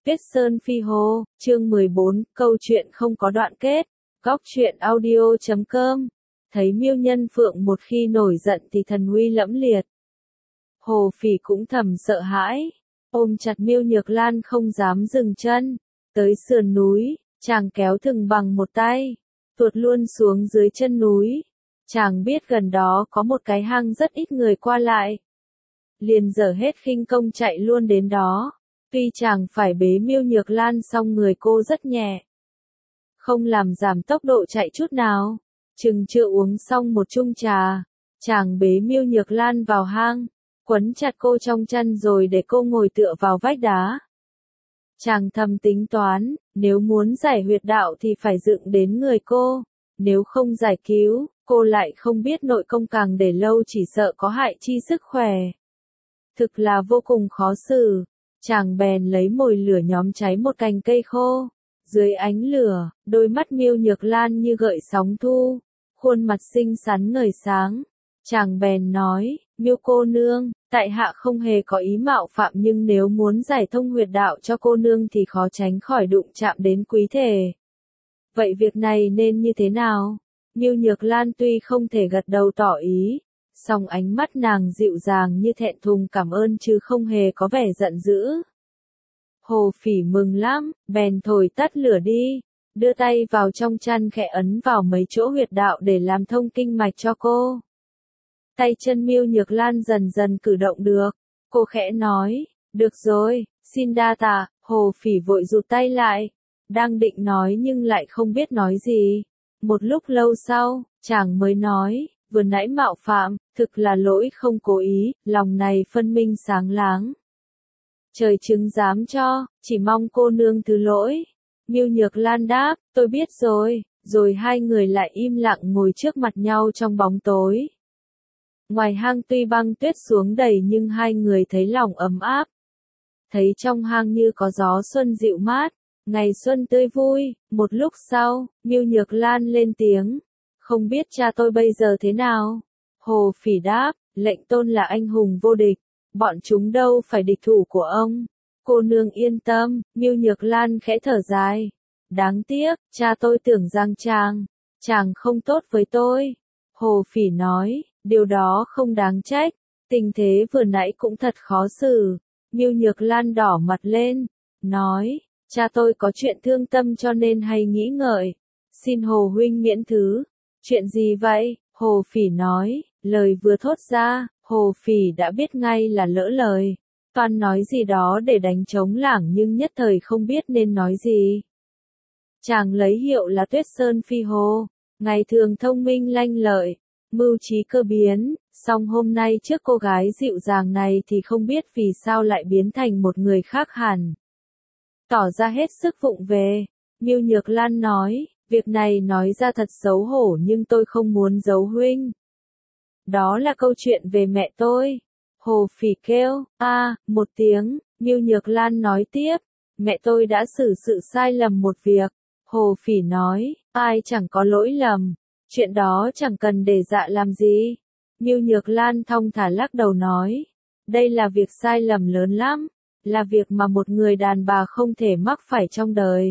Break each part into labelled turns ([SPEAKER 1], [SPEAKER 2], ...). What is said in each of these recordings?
[SPEAKER 1] Tuyết Sơn Phi Hồ, chương 14, câu chuyện không có đoạn kết. Góc truyện audio.com. Thấy Miêu Nhân Phượng một khi nổi giận thì thần uy lẫm liệt. Hồ Phỉ cũng thầm sợ hãi, ôm chặt Miêu Nhược Lan không dám dừng chân. Tới sườn núi, chàng kéo thừng bằng một tay, tuột luôn xuống dưới chân núi. Chàng biết gần đó có một cái hang rất ít người qua lại, liền dở hết khinh công chạy luôn đến đó. Tuy chàng phải bế Miêu Nhược Lan song người cô rất nhẹ, không làm giảm tốc độ chạy chút nào. Chừng chưa uống xong một chung trà, chàng bế Miêu Nhược Lan vào hang, quấn chặt cô trong chăn rồi để cô ngồi tựa vào vách đá. Chàng thầm tính toán, nếu muốn giải huyệt đạo thì phải dựng đến người cô, nếu không giải cứu, cô lại không biết nội công càng để lâu chỉ sợ có hại chi sức khỏe. Thực là vô cùng khó xử. Chàng bèn lấy mồi lửa nhóm cháy một cành cây khô. Dưới ánh lửa, đôi mắt Miêu Nhược Lan như gợi sóng thu, khuôn mặt xinh xắn ngời sáng. Chàng bèn nói, Miêu cô nương, tại hạ không hề có ý mạo phạm, nhưng nếu muốn giải thông huyệt đạo cho cô nương thì khó tránh khỏi đụng chạm đến quý thể. Vậy việc này nên như thế nào? Miêu Nhược Lan tuy không thể gật đầu tỏ ý, song ánh mắt nàng dịu dàng như thẹn thùng cảm ơn chứ không hề có vẻ giận dữ. Hồ Phỉ mừng lắm, bèn thổi tắt lửa đi, đưa tay vào trong chăn khẽ ấn vào mấy chỗ huyệt đạo để làm thông kinh mạch cho cô. Tay chân Miêu Nhược Lan dần dần cử động được, cô khẽ nói, được rồi, xin đa tạ. Hồ Phỉ vội rụt tay lại, đang định nói nhưng lại không biết nói gì. Một lúc lâu sau, chàng mới nói, vừa nãy mạo phạm, thực là lỗi không cố ý, lòng này phân minh sáng láng. Trời chứng giám cho, chỉ mong cô nương thứ lỗi. Miêu Nhược Lan đáp, tôi biết rồi, rồi hai người lại im lặng ngồi trước mặt nhau trong bóng tối. Ngoài hang tuy băng tuyết xuống đầy nhưng hai người thấy lòng ấm áp. Thấy trong hang như có gió xuân dịu mát, ngày xuân tươi vui. Một lúc sau, Miêu Nhược Lan lên tiếng, không biết cha tôi bây giờ thế nào? Hồ Phỉ đáp, lệnh tôn là anh hùng vô địch, bọn chúng đâu phải địch thủ của ông. Cô nương yên tâm. Miêu Nhược Lan khẽ thở dài, đáng tiếc, cha tôi tưởng rằng chàng không tốt với tôi. Hồ Phỉ nói, điều đó không đáng trách, tình thế vừa nãy cũng thật khó xử. Miêu Nhược Lan đỏ mặt lên, nói, cha tôi có chuyện thương tâm cho nên hay nghĩ ngợi, xin Hồ huynh miễn thứ. Chuyện gì vậy? Hồ Phỉ nói, lời vừa thốt ra, Hồ Phỉ đã biết ngay là lỡ lời. Toan nói gì đó để đánh trống lảng nhưng nhất thời không biết nên nói gì. Chàng lấy hiệu là Tuyết Sơn Phi Hồ, ngày thường thông minh lanh lợi, mưu trí cơ biến, song hôm nay trước cô gái dịu dàng này thì không biết vì sao lại biến thành một người khác hẳn. Tỏ ra hết sức vụng về, Miêu Nhược Lan nói, việc này nói ra thật xấu hổ nhưng tôi không muốn giấu huynh. Đó là câu chuyện về mẹ tôi. Hồ Phỉ kêu, một tiếng. Miêu Nhược Lan nói tiếp, mẹ tôi đã xử sự sai lầm một việc. Hồ Phỉ nói, ai chẳng có lỗi lầm, chuyện đó chẳng cần để dạ làm gì. Miêu Nhược Lan thong thả lắc đầu nói, đây là việc sai lầm lớn lắm, là việc mà một người đàn bà không thể mắc phải trong đời.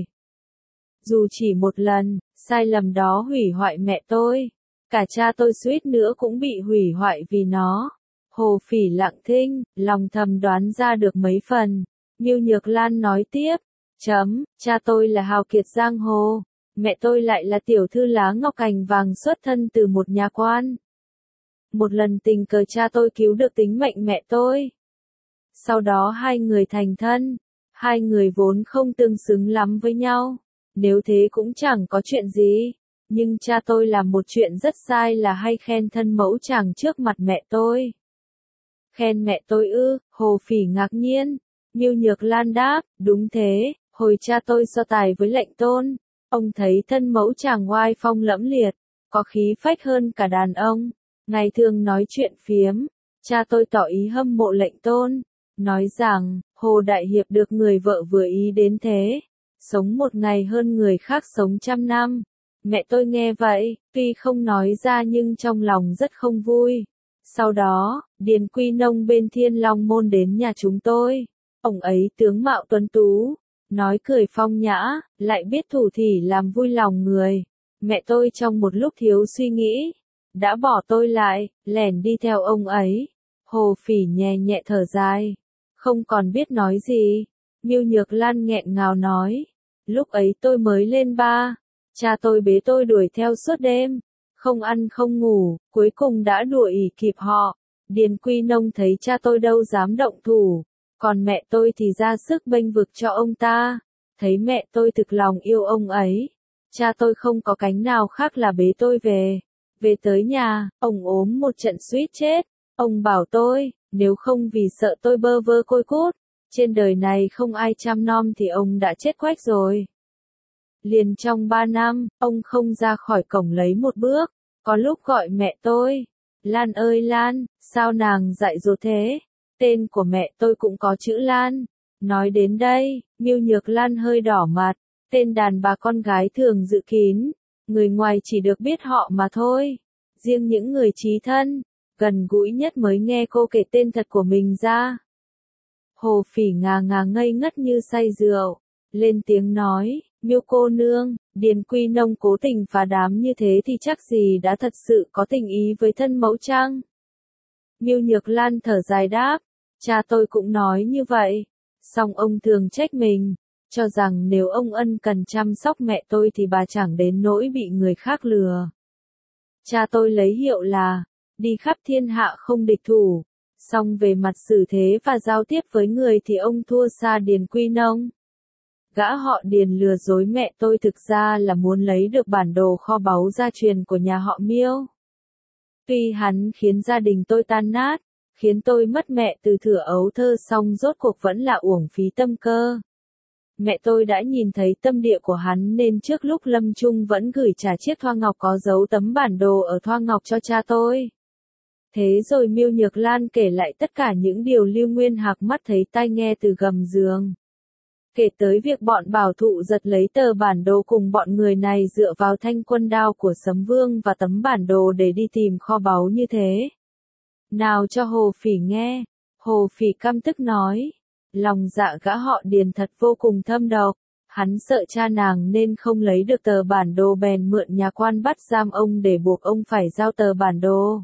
[SPEAKER 1] Dù chỉ một lần, sai lầm đó hủy hoại mẹ tôi, cả cha tôi suýt nữa cũng bị hủy hoại vì nó. Hồ Phỉ lặng thinh, lòng thầm đoán ra được mấy phần. Miêu Nhược Lan nói tiếp, cha tôi là hào kiệt giang hồ, mẹ tôi lại là tiểu thư lá ngọc cành vàng xuất thân từ một nhà quan. Một lần tình cờ cha tôi cứu được tính mệnh mẹ tôi. Sau đó hai người thành thân, hai người vốn không tương xứng lắm với nhau, nếu thế cũng chẳng có chuyện gì. Nhưng cha tôi làm một chuyện rất sai là hay khen thân mẫu chàng trước mặt mẹ tôi. Khen mẹ tôi ư? Hồ Phỉ ngạc nhiên. Miêu Nhược Lan đáp, đúng thế, hồi cha tôi so tài với lệnh tôn, ông thấy thân mẫu chàng oai phong lẫm liệt, có khí phách hơn cả đàn ông. Ngày thường nói chuyện phiếm, cha tôi tỏ ý hâm mộ lệnh tôn, nói rằng, Hồ Đại Hiệp được người vợ vừa ý đến thế, sống một ngày hơn người khác sống trăm năm. Mẹ tôi nghe vậy, tuy không nói ra nhưng trong lòng rất không vui. Sau đó, Điền Quy Nông bên Thiên Long Môn đến nhà chúng tôi. Ông ấy tướng mạo tuấn tú, nói cười phong nhã, lại biết thủ thỉ làm vui lòng người. Mẹ tôi trong một lúc thiếu suy nghĩ, đã bỏ tôi lại, lẻn đi theo ông ấy. Hồ Phỉ nhẹ nhẹ thở dài, không còn biết nói gì. Miêu Nhược Lan nghẹn ngào nói, lúc ấy tôi mới lên 3, cha tôi bế tôi đuổi theo suốt đêm, không ăn không ngủ, cuối cùng đã đuổi kịp họ. Điền Quy Nông thấy cha tôi đâu dám động thủ, còn mẹ tôi thì ra sức bênh vực cho ông ta. Thấy mẹ tôi thực lòng yêu ông ấy, cha tôi không có cánh nào khác là bế tôi về. Về tới nhà, ông ốm một trận suýt chết. Ông bảo tôi, nếu không vì sợ tôi bơ vơ côi cút, trên đời này không ai chăm nom thì ông đã chết quách rồi. Liền trong 3 năm, ông không ra khỏi cổng lấy một bước, có lúc gọi mẹ tôi, Lan ơi Lan, sao nàng dại dột thế? Tên của mẹ tôi cũng có chữ Lan. Nói đến đây, Miêu Nhược Lan hơi đỏ mặt, tên đàn bà con gái thường giữ kín, người ngoài chỉ được biết họ mà thôi. Riêng những người chí thân, gần gũi nhất mới nghe cô kể tên thật của mình ra. Hồ Phỉ ngà ngà ngây ngất như say rượu, lên tiếng nói, Miêu cô nương, Điền Quy Nông cố tình phá đám như thế thì chắc gì đã thật sự có tình ý với thân mẫu chăng? Miêu Nhược Lan thở dài đáp, cha tôi cũng nói như vậy, song ông thường trách mình, cho rằng nếu ông ân cần chăm sóc mẹ tôi thì bà chẳng đến nỗi bị người khác lừa. Cha tôi lấy hiệu là, đi khắp thiên hạ không địch thủ, song về mặt xử thế và giao tiếp với người thì ông thua xa Điền Quy Nông. Gã họ Điền lừa dối mẹ tôi thực ra là muốn lấy được bản đồ kho báu gia truyền của nhà họ Miêu. Tuy hắn khiến gia đình tôi tan nát, khiến tôi mất mẹ từ thuở ấu thơ, song rốt cuộc vẫn là uổng phí tâm cơ. Mẹ tôi đã nhìn thấy tâm địa của hắn nên trước lúc lâm chung vẫn gửi trả chiếc thoa ngọc có dấu tấm bản đồ ở thoa ngọc cho cha tôi. Thế rồi Miêu Nhược Lan kể lại tất cả những điều Lưu Nguyên Hạc mắt thấy tai nghe từ gầm giường. Kể tới việc bọn bảo thụ giật lấy tờ bản đồ cùng bọn người này dựa vào thanh quân đao của Sấm Vương và tấm bản đồ để đi tìm kho báu như thế. Nào cho Hồ Phỉ nghe, Hồ Phỉ căm tức nói, lòng dạ gã họ Điền thật vô cùng thâm độc, hắn sợ cha nàng nên không lấy được tờ bản đồ bèn mượn nhà quan bắt giam ông để buộc ông phải giao tờ bản đồ.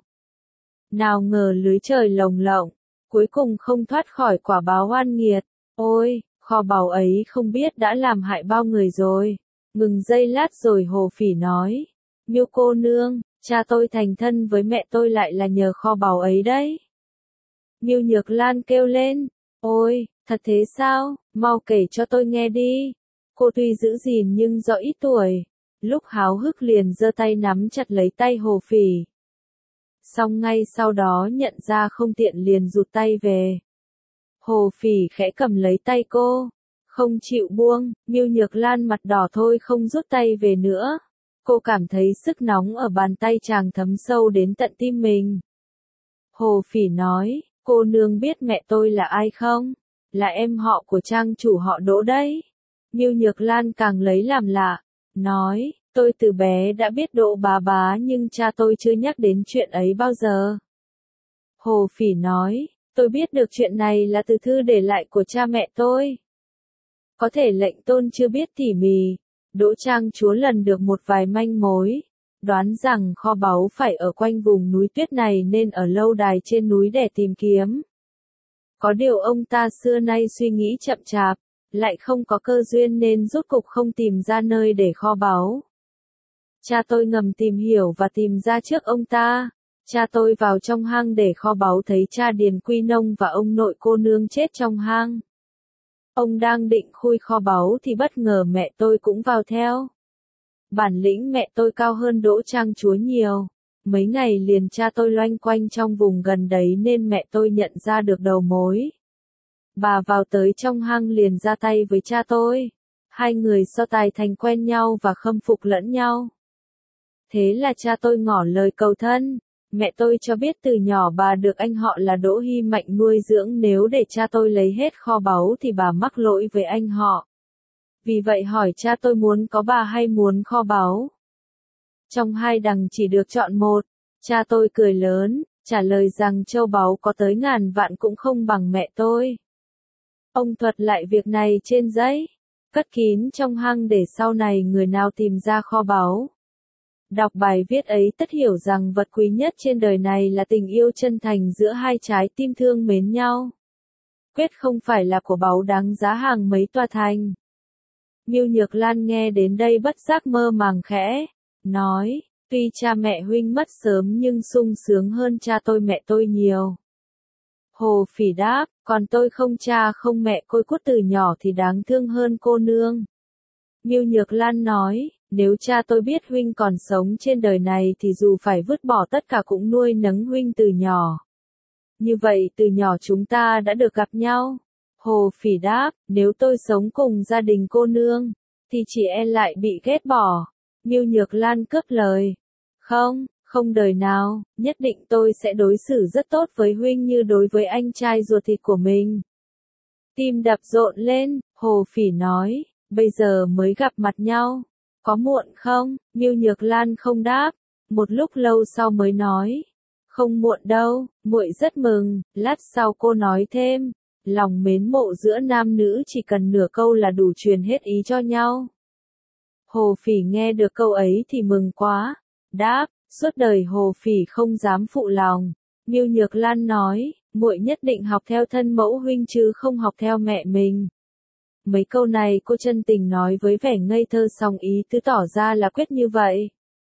[SPEAKER 1] Nào ngờ lưới trời lồng lộng, cuối cùng không thoát khỏi quả báo oan nghiệt, ôi! Kho báu ấy không biết đã làm hại bao người rồi. Ngừng giây lát rồi Hồ Phỉ nói, Miêu cô nương, cha tôi thành thân với mẹ tôi lại là nhờ kho báu ấy đấy. Miêu Nhược Lan kêu lên, ôi, thật thế sao, mau kể cho tôi nghe đi. Cô tuy giữ gìn nhưng do ít tuổi, lúc háo hức liền giơ tay nắm chặt lấy tay Hồ Phỉ. Xong ngay sau đó nhận ra không tiện liền rụt tay về. Hồ Phỉ khẽ cầm lấy tay cô, không chịu buông. Miêu Nhược Lan mặt đỏ thôi không rút tay về nữa. Cô cảm thấy sức nóng ở bàn tay chàng thấm sâu đến tận tim mình. Hồ Phỉ nói, cô nương biết mẹ tôi là ai không? Là em họ của trang chủ họ Đỗ đấy. Miêu Nhược Lan càng lấy làm lạ, nói, tôi từ bé đã biết Đỗ bá nhưng cha tôi chưa nhắc đến chuyện ấy bao giờ. Hồ Phỉ nói, tôi biết được chuyện này là từ thư để lại của cha mẹ tôi. Có thể lệnh tôn chưa biết tỉ mỉ. Đỗ trang chúa lần được một vài manh mối, đoán rằng kho báu phải ở quanh vùng núi tuyết này nên ở lâu đài trên núi để tìm kiếm. Có điều ông ta xưa nay suy nghĩ chậm chạp, lại không có cơ duyên nên rốt cục không tìm ra nơi để kho báu. Cha tôi ngầm tìm hiểu và tìm ra trước ông ta. Cha tôi vào trong hang để kho báu thấy cha Điền Quy Nông và ông nội cô nương chết trong hang. Ông đang định khui kho báu thì bất ngờ mẹ tôi cũng vào theo. Bản lĩnh mẹ tôi cao hơn Đỗ trang chúa nhiều. Mấy ngày liền cha tôi loanh quanh trong vùng gần đấy nên mẹ tôi nhận ra được đầu mối. Bà vào tới trong hang liền ra tay với cha tôi. Hai người so tài thành quen nhau và khâm phục lẫn nhau. Thế là cha tôi ngỏ lời cầu thân. Mẹ tôi cho biết từ nhỏ bà được anh họ là Đỗ Hy Mạnh nuôi dưỡng, nếu để cha tôi lấy hết kho báu thì bà mắc lỗi với anh họ. Vì vậy hỏi cha tôi muốn có bà hay muốn kho báu. Trong hai đằng chỉ được chọn một. Cha tôi cười lớn, trả lời rằng châu báu có tới ngàn vạn cũng không bằng mẹ tôi. Ông thuật lại việc này trên giấy. cất kín trong hang để sau này người nào tìm ra kho báu. Đọc bài viết ấy tất hiểu rằng vật quý nhất trên đời này là tình yêu chân thành giữa hai trái tim thương mến nhau. Quyết không phải là của báu đáng giá hàng mấy tòa thành. Miêu Nhược Lan nghe đến đây bất giác mơ màng khẽ, nói, tuy cha mẹ huynh mất sớm nhưng sung sướng hơn cha tôi mẹ tôi nhiều. Hồ Phỉ đáp, còn tôi không cha không mẹ côi cút từ nhỏ thì đáng thương hơn cô nương. Miêu Nhược Lan nói, nếu cha tôi biết huynh còn sống trên đời này thì dù phải vứt bỏ tất cả cũng nuôi nấng huynh từ nhỏ. Như vậy từ nhỏ chúng ta đã được gặp nhau. Hồ Phỉ đáp, nếu tôi sống cùng gia đình cô nương, thì chị e lại bị ghét bỏ. Miêu Nhược Lan cướp lời. Không đời nào, nhất định tôi sẽ đối xử rất tốt với huynh như đối với anh trai ruột thịt của mình. Tim đập rộn lên, Hồ Phỉ nói, bây giờ mới gặp mặt nhau, có muộn không? Miêu Nhược Lan không đáp, một lúc lâu sau mới nói, không muộn đâu, muội rất mừng. Lát sau cô nói thêm, lòng mến mộ giữa nam nữ chỉ cần nửa câu là đủ truyền hết ý cho nhau. Hồ Phỉ nghe được câu ấy thì mừng quá, đáp, suốt đời Hồ Phỉ không dám phụ lòng. Miêu Nhược Lan nói, muội nhất định học theo thân mẫu huynh chứ không học theo mẹ mình. Mấy câu này cô chân tình nói với vẻ ngây thơ, song ý tứ tỏ ra là quyết như vậy.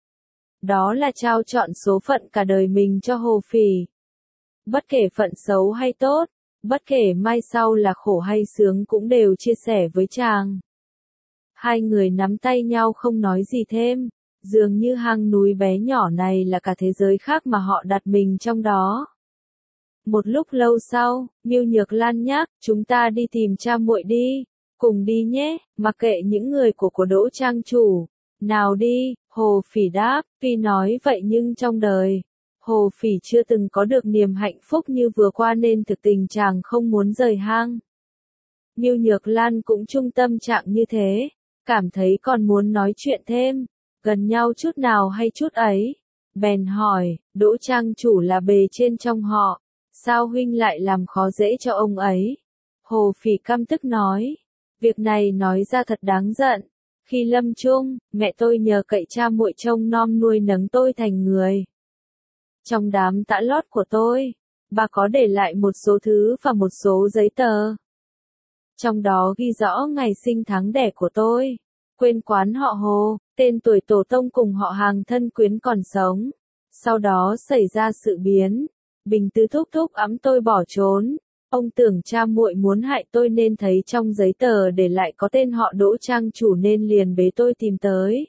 [SPEAKER 1] Đó là trao chọn số phận cả đời mình cho Hồ Phỉ. Bất kể phận xấu hay tốt, bất kể mai sau là khổ hay sướng cũng đều chia sẻ với chàng. Hai người nắm tay nhau không nói gì thêm, dường như hang núi bé nhỏ này là cả thế giới khác mà họ đặt mình trong đó. Một lúc lâu sau, Miêu Nhược Lan nhắc, chúng ta đi tìm cha muội đi, cùng đi nhé, mặc kệ những người của Đỗ trang chủ. Nào đi, Hồ Phỉ đáp, tuy nói vậy nhưng trong đời, Hồ Phỉ chưa từng có được niềm hạnh phúc như vừa qua nên thực tình chàng không muốn rời hang. Miêu Nhược Lan cũng chung tâm trạng như thế, cảm thấy còn muốn nói chuyện thêm, gần nhau chút nào hay chút ấy. Bèn hỏi, Đỗ trang chủ là bề trên trong họ, sao huynh lại làm khó dễ cho ông ấy? Hồ Phỉ căm tức nói, việc này nói ra thật đáng giận. Khi lâm chung, mẹ tôi nhờ cậy cha muội trông nom nuôi nấng tôi thành người. Trong đám tã lót của tôi, bà có để lại một số thứ và một số giấy tờ. Trong đó ghi rõ ngày sinh tháng đẻ của tôi, quê quán họ Hồ, tên tuổi tổ tông cùng họ hàng thân quyến còn sống. Sau đó xảy ra sự biến, Bình Tứ thúc thúc ẵm tôi bỏ trốn. Ông tưởng cha muội muốn hại tôi nên thấy trong giấy tờ để lại có tên họ Đỗ trang chủ nên liền bế tôi tìm tới.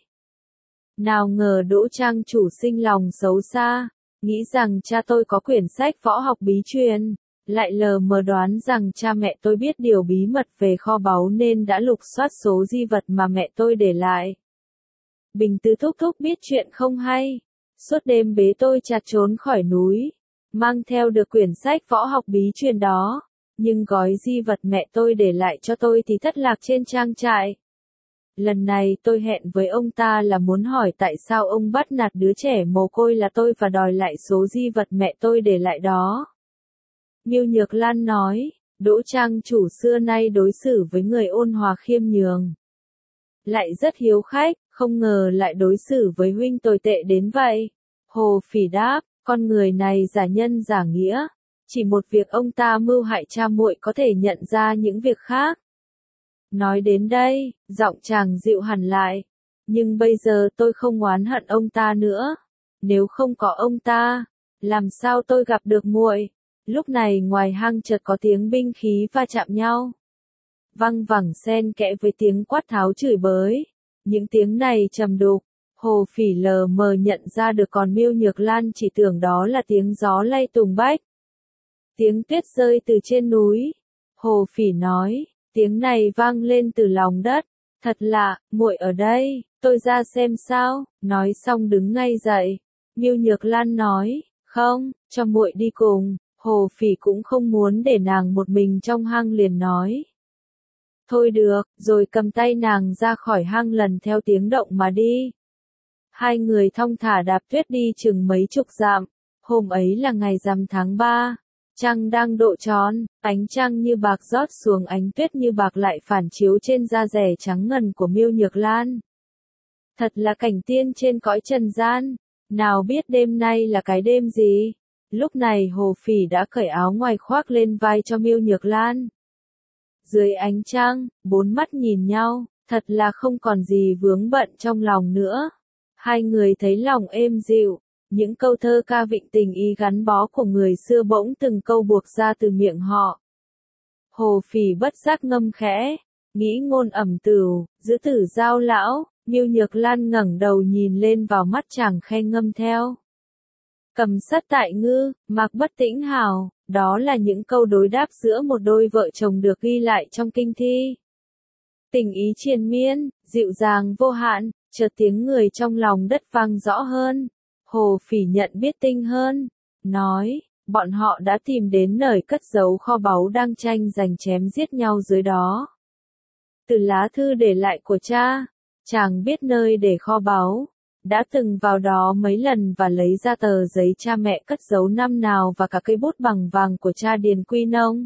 [SPEAKER 1] Nào ngờ Đỗ trang chủ sinh lòng xấu xa, nghĩ rằng cha tôi có quyển sách võ học bí truyền, lại lờ mờ đoán rằng cha mẹ tôi biết điều bí mật về kho báu nên đã lục soát số di vật mà mẹ tôi để lại. Bình Tứ thúc thúc biết chuyện không hay, suốt đêm bế tôi chặt trốn khỏi núi, mang theo được quyển sách võ học bí truyền đó, nhưng gói di vật mẹ tôi để lại cho tôi thì thất lạc trên trang trại. Lần này tôi hẹn với ông ta là muốn hỏi tại sao ông bắt nạt đứa trẻ mồ côi là tôi và đòi lại số di vật mẹ tôi để lại đó. Miêu Nhược Lan nói, Đỗ trang chủ xưa nay đối xử với người ôn hòa khiêm nhường, lại rất hiếu khách, không ngờ lại đối xử với huynh tồi tệ đến vậy. Hồ Phỉ đáp, con người này giả nhân giả nghĩa, chỉ một việc ông ta mưu hại cha muội có thể nhận ra những việc khác. Nói đến đây, giọng chàng dịu hẳn lại, nhưng bây giờ tôi không oán hận ông ta nữa. Nếu không có ông ta, làm sao tôi gặp được muội? Lúc này ngoài hang chợt có tiếng binh khí va chạm nhau, văng vẳng xen kẽ với tiếng quát tháo chửi bới. Những tiếng này trầm đục, Hồ Phỉ lờ mờ nhận ra được, còn Miêu Nhược Lan chỉ tưởng đó là tiếng gió lay tùng bách, tiếng tuyết rơi từ trên núi. Hồ Phỉ nói, tiếng này vang lên từ lòng đất, thật lạ, muội ở đây, tôi ra xem sao. Nói xong đứng ngay dậy. Miêu Nhược Lan nói, không, cho muội đi cùng. Hồ Phỉ cũng không muốn để nàng một mình trong hang liền nói, thôi được, rồi cầm tay nàng ra khỏi hang lần theo tiếng động mà đi. Hai người thong thả đạp tuyết đi chừng mấy chục dặm. Hôm ấy là ngày rằm tháng 3, Trăng đang độ tròn, ánh trăng như bạc rót xuống, ánh tuyết như bạc lại phản chiếu trên da dẻ trắng ngần của Miêu Nhược Lan. Thật là cảnh tiên trên cõi trần gian, nào biết đêm nay là cái đêm gì. Lúc này Hồ Phỉ đã cởi áo ngoài khoác lên vai cho Miêu Nhược Lan. Dưới ánh trăng, bốn mắt nhìn nhau, thật là không còn gì vướng bận trong lòng nữa. Hai người thấy lòng êm dịu, những câu thơ ca vịnh tình ý gắn bó của người xưa bỗng từng câu buộc ra từ miệng họ. Hồ Phỉ bất giác ngâm khẽ, nghĩ ngôn ẩm tửu, giữ tử giao lão. Miêu Nhược Lan ngẩng đầu nhìn lên vào mắt chàng khe ngâm theo. Cầm sắt tại ngư, mạc bất tĩnh hào, đó là những câu đối đáp giữa một đôi vợ chồng được ghi lại trong kinh thi. Tình ý triền miên, dịu dàng vô hạn, chợt tiếng người trong lòng đất vang rõ hơn. Hồ Phỉ nhận biết tinh hơn, nói, bọn họ đã tìm đến nơi cất giấu kho báu đang tranh giành chém giết nhau dưới đó. Từ lá thư để lại của cha, chàng biết nơi để kho báu, đã từng vào đó mấy lần và lấy ra tờ giấy cha mẹ cất giấu năm nào và cả cây bút bằng vàng của cha Điền Quy Nông.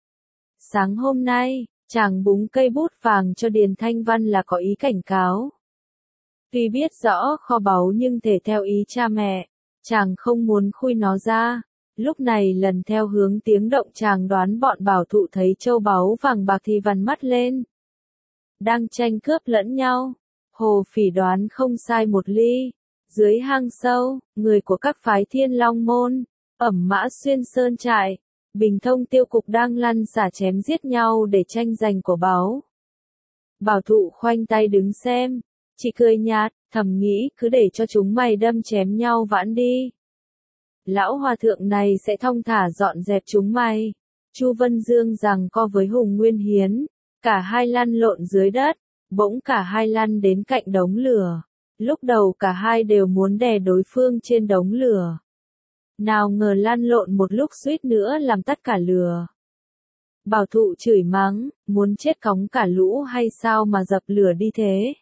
[SPEAKER 1] Sáng hôm nay, chàng búng cây bút vàng cho Điền Thanh Văn là có ý cảnh cáo. Tuy biết rõ kho báu nhưng thể theo ý cha mẹ, chàng không muốn khui nó ra. Lúc này lần theo hướng tiếng động chàng đoán bọn bảo thụ thấy châu báu vàng bạc thì vằn mắt lên. Đang tranh cướp lẫn nhau. Hồ Phỉ đoán không sai một ly. Dưới hang sâu, người của các phái Thiên Long Môn, Ẩm Mã Xuyên Sơn Trại, Bình Thông Tiêu Cục đang lăn xả chém giết nhau để tranh giành của báu. Bảo thụ khoanh tay đứng xem, chỉ cười nhạt, thầm nghĩ cứ để cho chúng mày đâm chém nhau vãn đi. Lão hòa thượng này sẽ thong thả dọn dẹp chúng mày. Chu Vân Dương giằng co với Hùng Nguyên Hiến, cả hai lăn lộn dưới đất, bỗng cả hai lăn đến cạnh đống lửa. Lúc đầu cả hai đều muốn đè đối phương trên đống lửa. Nào ngờ lăn lộn một lúc suýt nữa làm tắt cả lửa. Bảo thụ chửi mắng, muốn chết cóng cả lũ hay sao mà dập lửa đi thế.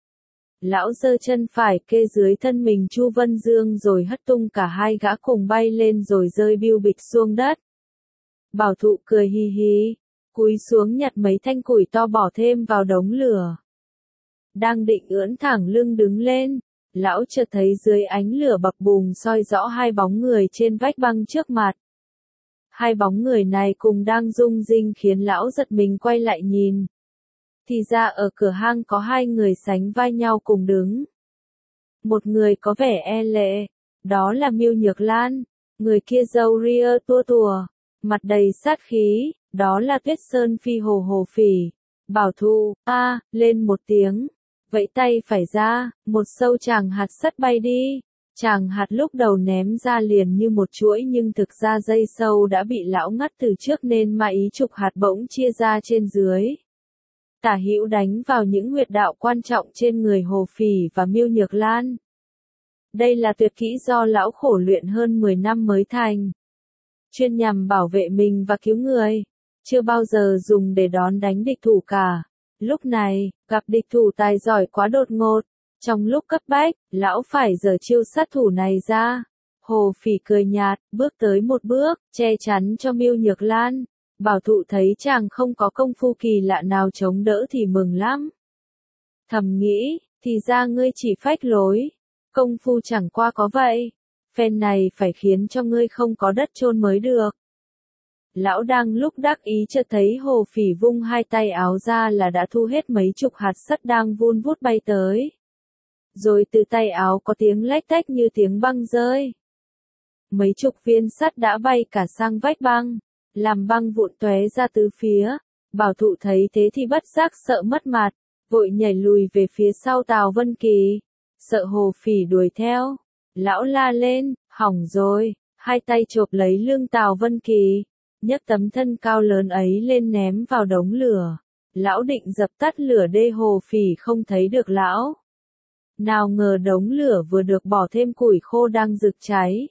[SPEAKER 1] Lão giơ chân phải kê dưới thân mình Chu Vân Dương rồi hất tung cả hai gã cùng bay lên rồi rơi biu bịch xuống đất. Bảo thụ cười hi hi, cúi xuống nhặt mấy thanh củi to bỏ thêm vào đống lửa. Đang định ưỡn thẳng lưng đứng lên, lão chợt thấy dưới ánh lửa bập bùng soi rõ hai bóng người trên vách băng trước mặt. Hai bóng người này cùng đang rung rinh khiến lão giật mình quay lại nhìn. Thì ra ở cửa hang có hai người sánh vai nhau cùng đứng. Một người có vẻ e lệ, đó là Miêu Nhược Lan, người kia râu ria tua tùa, mặt đầy sát khí, đó là Tuyết Sơn Phi Hồ Phỉ. Bảo thụ, lên một tiếng, vẫy tay phải ra, một sâu tràng hạt sắt bay đi. Tràng hạt lúc đầu ném ra liền như một chuỗi nhưng thực ra dây sâu đã bị lão ngắt từ trước nên mà ý trục hạt bỗng chia ra trên dưới. Tả hữu đánh vào những huyệt đạo quan trọng trên người Hồ Phỉ và Miêu Nhược Lan. Đây là tuyệt kỹ do lão khổ luyện hơn 10 năm mới thành. Chuyên nhằm bảo vệ mình và cứu người. Chưa bao giờ dùng để đón đánh địch thủ cả. Lúc này, gặp địch thủ tài giỏi quá đột ngột. Trong lúc cấp bách, lão phải giở chiêu sát thủ này ra. Hồ Phỉ cười nhạt, bước tới một bước, che chắn cho Miêu Nhược Lan. Bảo thụ thấy chàng không có công phu kỳ lạ nào chống đỡ thì mừng lắm. Thầm nghĩ, thì ra ngươi chỉ phách lối. Công phu chẳng qua có vậy. Phen này phải khiến cho ngươi không có đất chôn mới được. Lão đang lúc đắc ý chợt thấy Hồ Phỉ vung hai tay áo ra là đã thu hết mấy chục hạt sắt đang vun vút bay tới. Rồi từ tay áo có tiếng lách tách như tiếng băng rơi. Mấy chục viên sắt đã bay cả sang vách băng, làm băng vụn tóe ra tứ phía. Bảo thụ thấy thế thì bất giác sợ mất mặt, vội nhảy lùi về phía sau Tào Vân Kỳ. Sợ Hồ Phỉ đuổi theo, lão la lên, hỏng rồi, hai tay chộp lấy lưng Tào Vân Kỳ, nhấc tấm thân cao lớn ấy lên ném vào đống lửa. Lão định dập tắt lửa để Hồ Phỉ không thấy được lão. Nào ngờ đống lửa vừa được bỏ thêm củi khô đang rực cháy.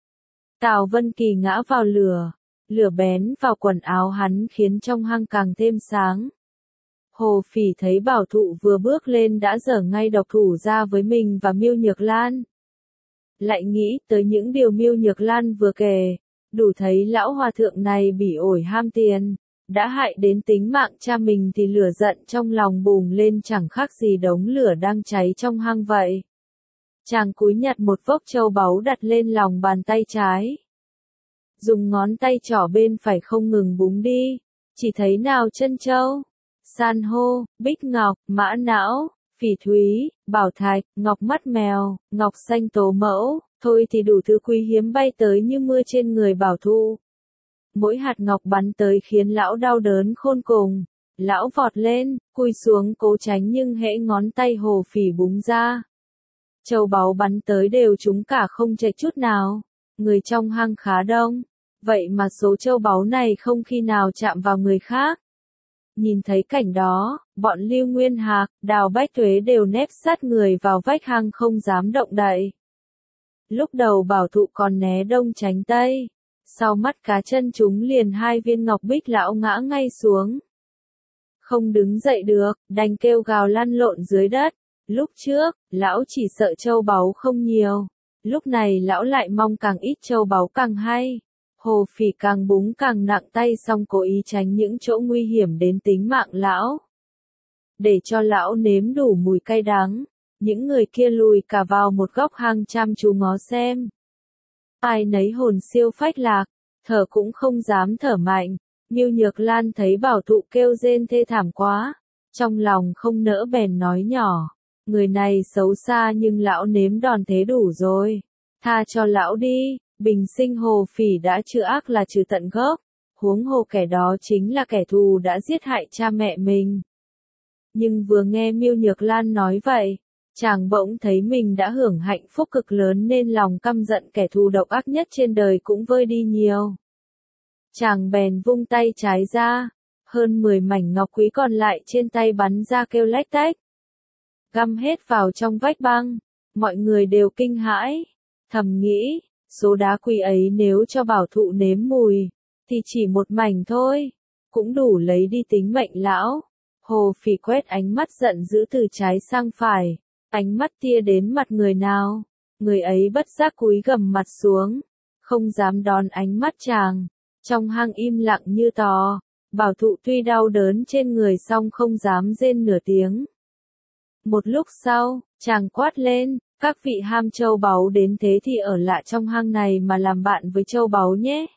[SPEAKER 1] Tào Vân Kỳ ngã vào lửa, lửa bén vào quần áo hắn khiến trong hang càng thêm sáng. Hồ Phỉ thấy bảo thụ vừa bước lên đã giở ngay độc thủ ra với mình và Miêu Nhược Lan. Lại nghĩ tới những điều Miêu Nhược Lan vừa kể, Đủ thấy lão hòa thượng này bỉ ổi ham tiền, đã hại đến tính mạng cha mình thì lửa giận trong lòng bùng lên chẳng khác gì đống lửa đang cháy trong hang vậy. Chàng cúi nhặt một vốc châu báu đặt lên lòng bàn tay trái. Dùng ngón tay trỏ bên phải không ngừng búng đi, chỉ thấy nào chân châu, san hô, bích ngọc, mã não, phỉ thúy, bảo thạch, ngọc mắt mèo, ngọc xanh tố mẫu, thôi thì đủ thứ quý hiếm bay tới như mưa trên người Bảo Thụ. Mỗi hạt ngọc bắn tới khiến lão đau đớn khôn cùng. Lão vọt lên, cúi xuống cố tránh nhưng hễ ngón tay Hồ Phỉ búng ra. Châu báu bắn tới đều trúng cả không chạy chút nào. Người trong hang khá đông, vậy mà số châu báu này không khi nào chạm vào người khác. Nhìn thấy cảnh đó, bọn Lưu Nguyên Hạc, Đào Bách Tuế đều nép sát người vào vách hang không dám động đậy. Lúc đầu Bảo Thụ còn né đông tránh tây, sau mắt cá chân chúng liền hai viên ngọc bích lão ngã ngay xuống. Không đứng dậy được, đành kêu gào lăn lộn dưới đất. Lúc trước, lão chỉ sợ châu báu không nhiều, lúc này lão lại mong càng ít châu báu càng hay. Hồ Phỉ càng búng càng nặng tay xong cố ý tránh những chỗ nguy hiểm đến tính mạng lão. Để cho lão nếm đủ mùi cay đắng, những người kia lùi cả vào một góc hang chăm chú ngó xem. Ai nấy hồn siêu phách lạc, thở cũng không dám thở mạnh. Miêu Nhược Lan thấy Bảo Thụ kêu rên thê thảm quá, trong lòng không nỡ bèn nói nhỏ, người này xấu xa nhưng lão nếm đòn thế đủ rồi, tha cho lão đi. Bình sinh Hồ Phỉ đã trừ ác là trừ tận gốc, huống hồ kẻ đó chính là kẻ thù đã giết hại cha mẹ mình. Nhưng vừa nghe Miêu Nhược Lan nói vậy, chàng bỗng thấy mình đã hưởng hạnh phúc cực lớn nên lòng căm giận kẻ thù độc ác nhất trên đời cũng vơi đi nhiều. Chàng bèn vung tay trái ra, hơn 10 mảnh ngọc quý còn lại trên tay bắn ra kêu lách tách. Găm hết vào trong vách băng, mọi người đều kinh hãi, thầm nghĩ. Số đá quý ấy nếu cho Bảo Thụ nếm mùi, thì chỉ một mảnh thôi, cũng đủ lấy đi tính mệnh lão. Hồ Phỉ quét ánh mắt giận dữ từ trái sang phải, ánh mắt tia đến mặt người nào, người ấy bất giác cúi gằm mặt xuống, không dám đón ánh mắt chàng. Trong hang im lặng như tò, Bảo Thụ tuy đau đớn trên người song không dám rên nửa tiếng. Một lúc sau, chàng quát lên. Các vị ham châu báu đến thế thì ở lại trong hang này mà làm bạn với châu báu nhé.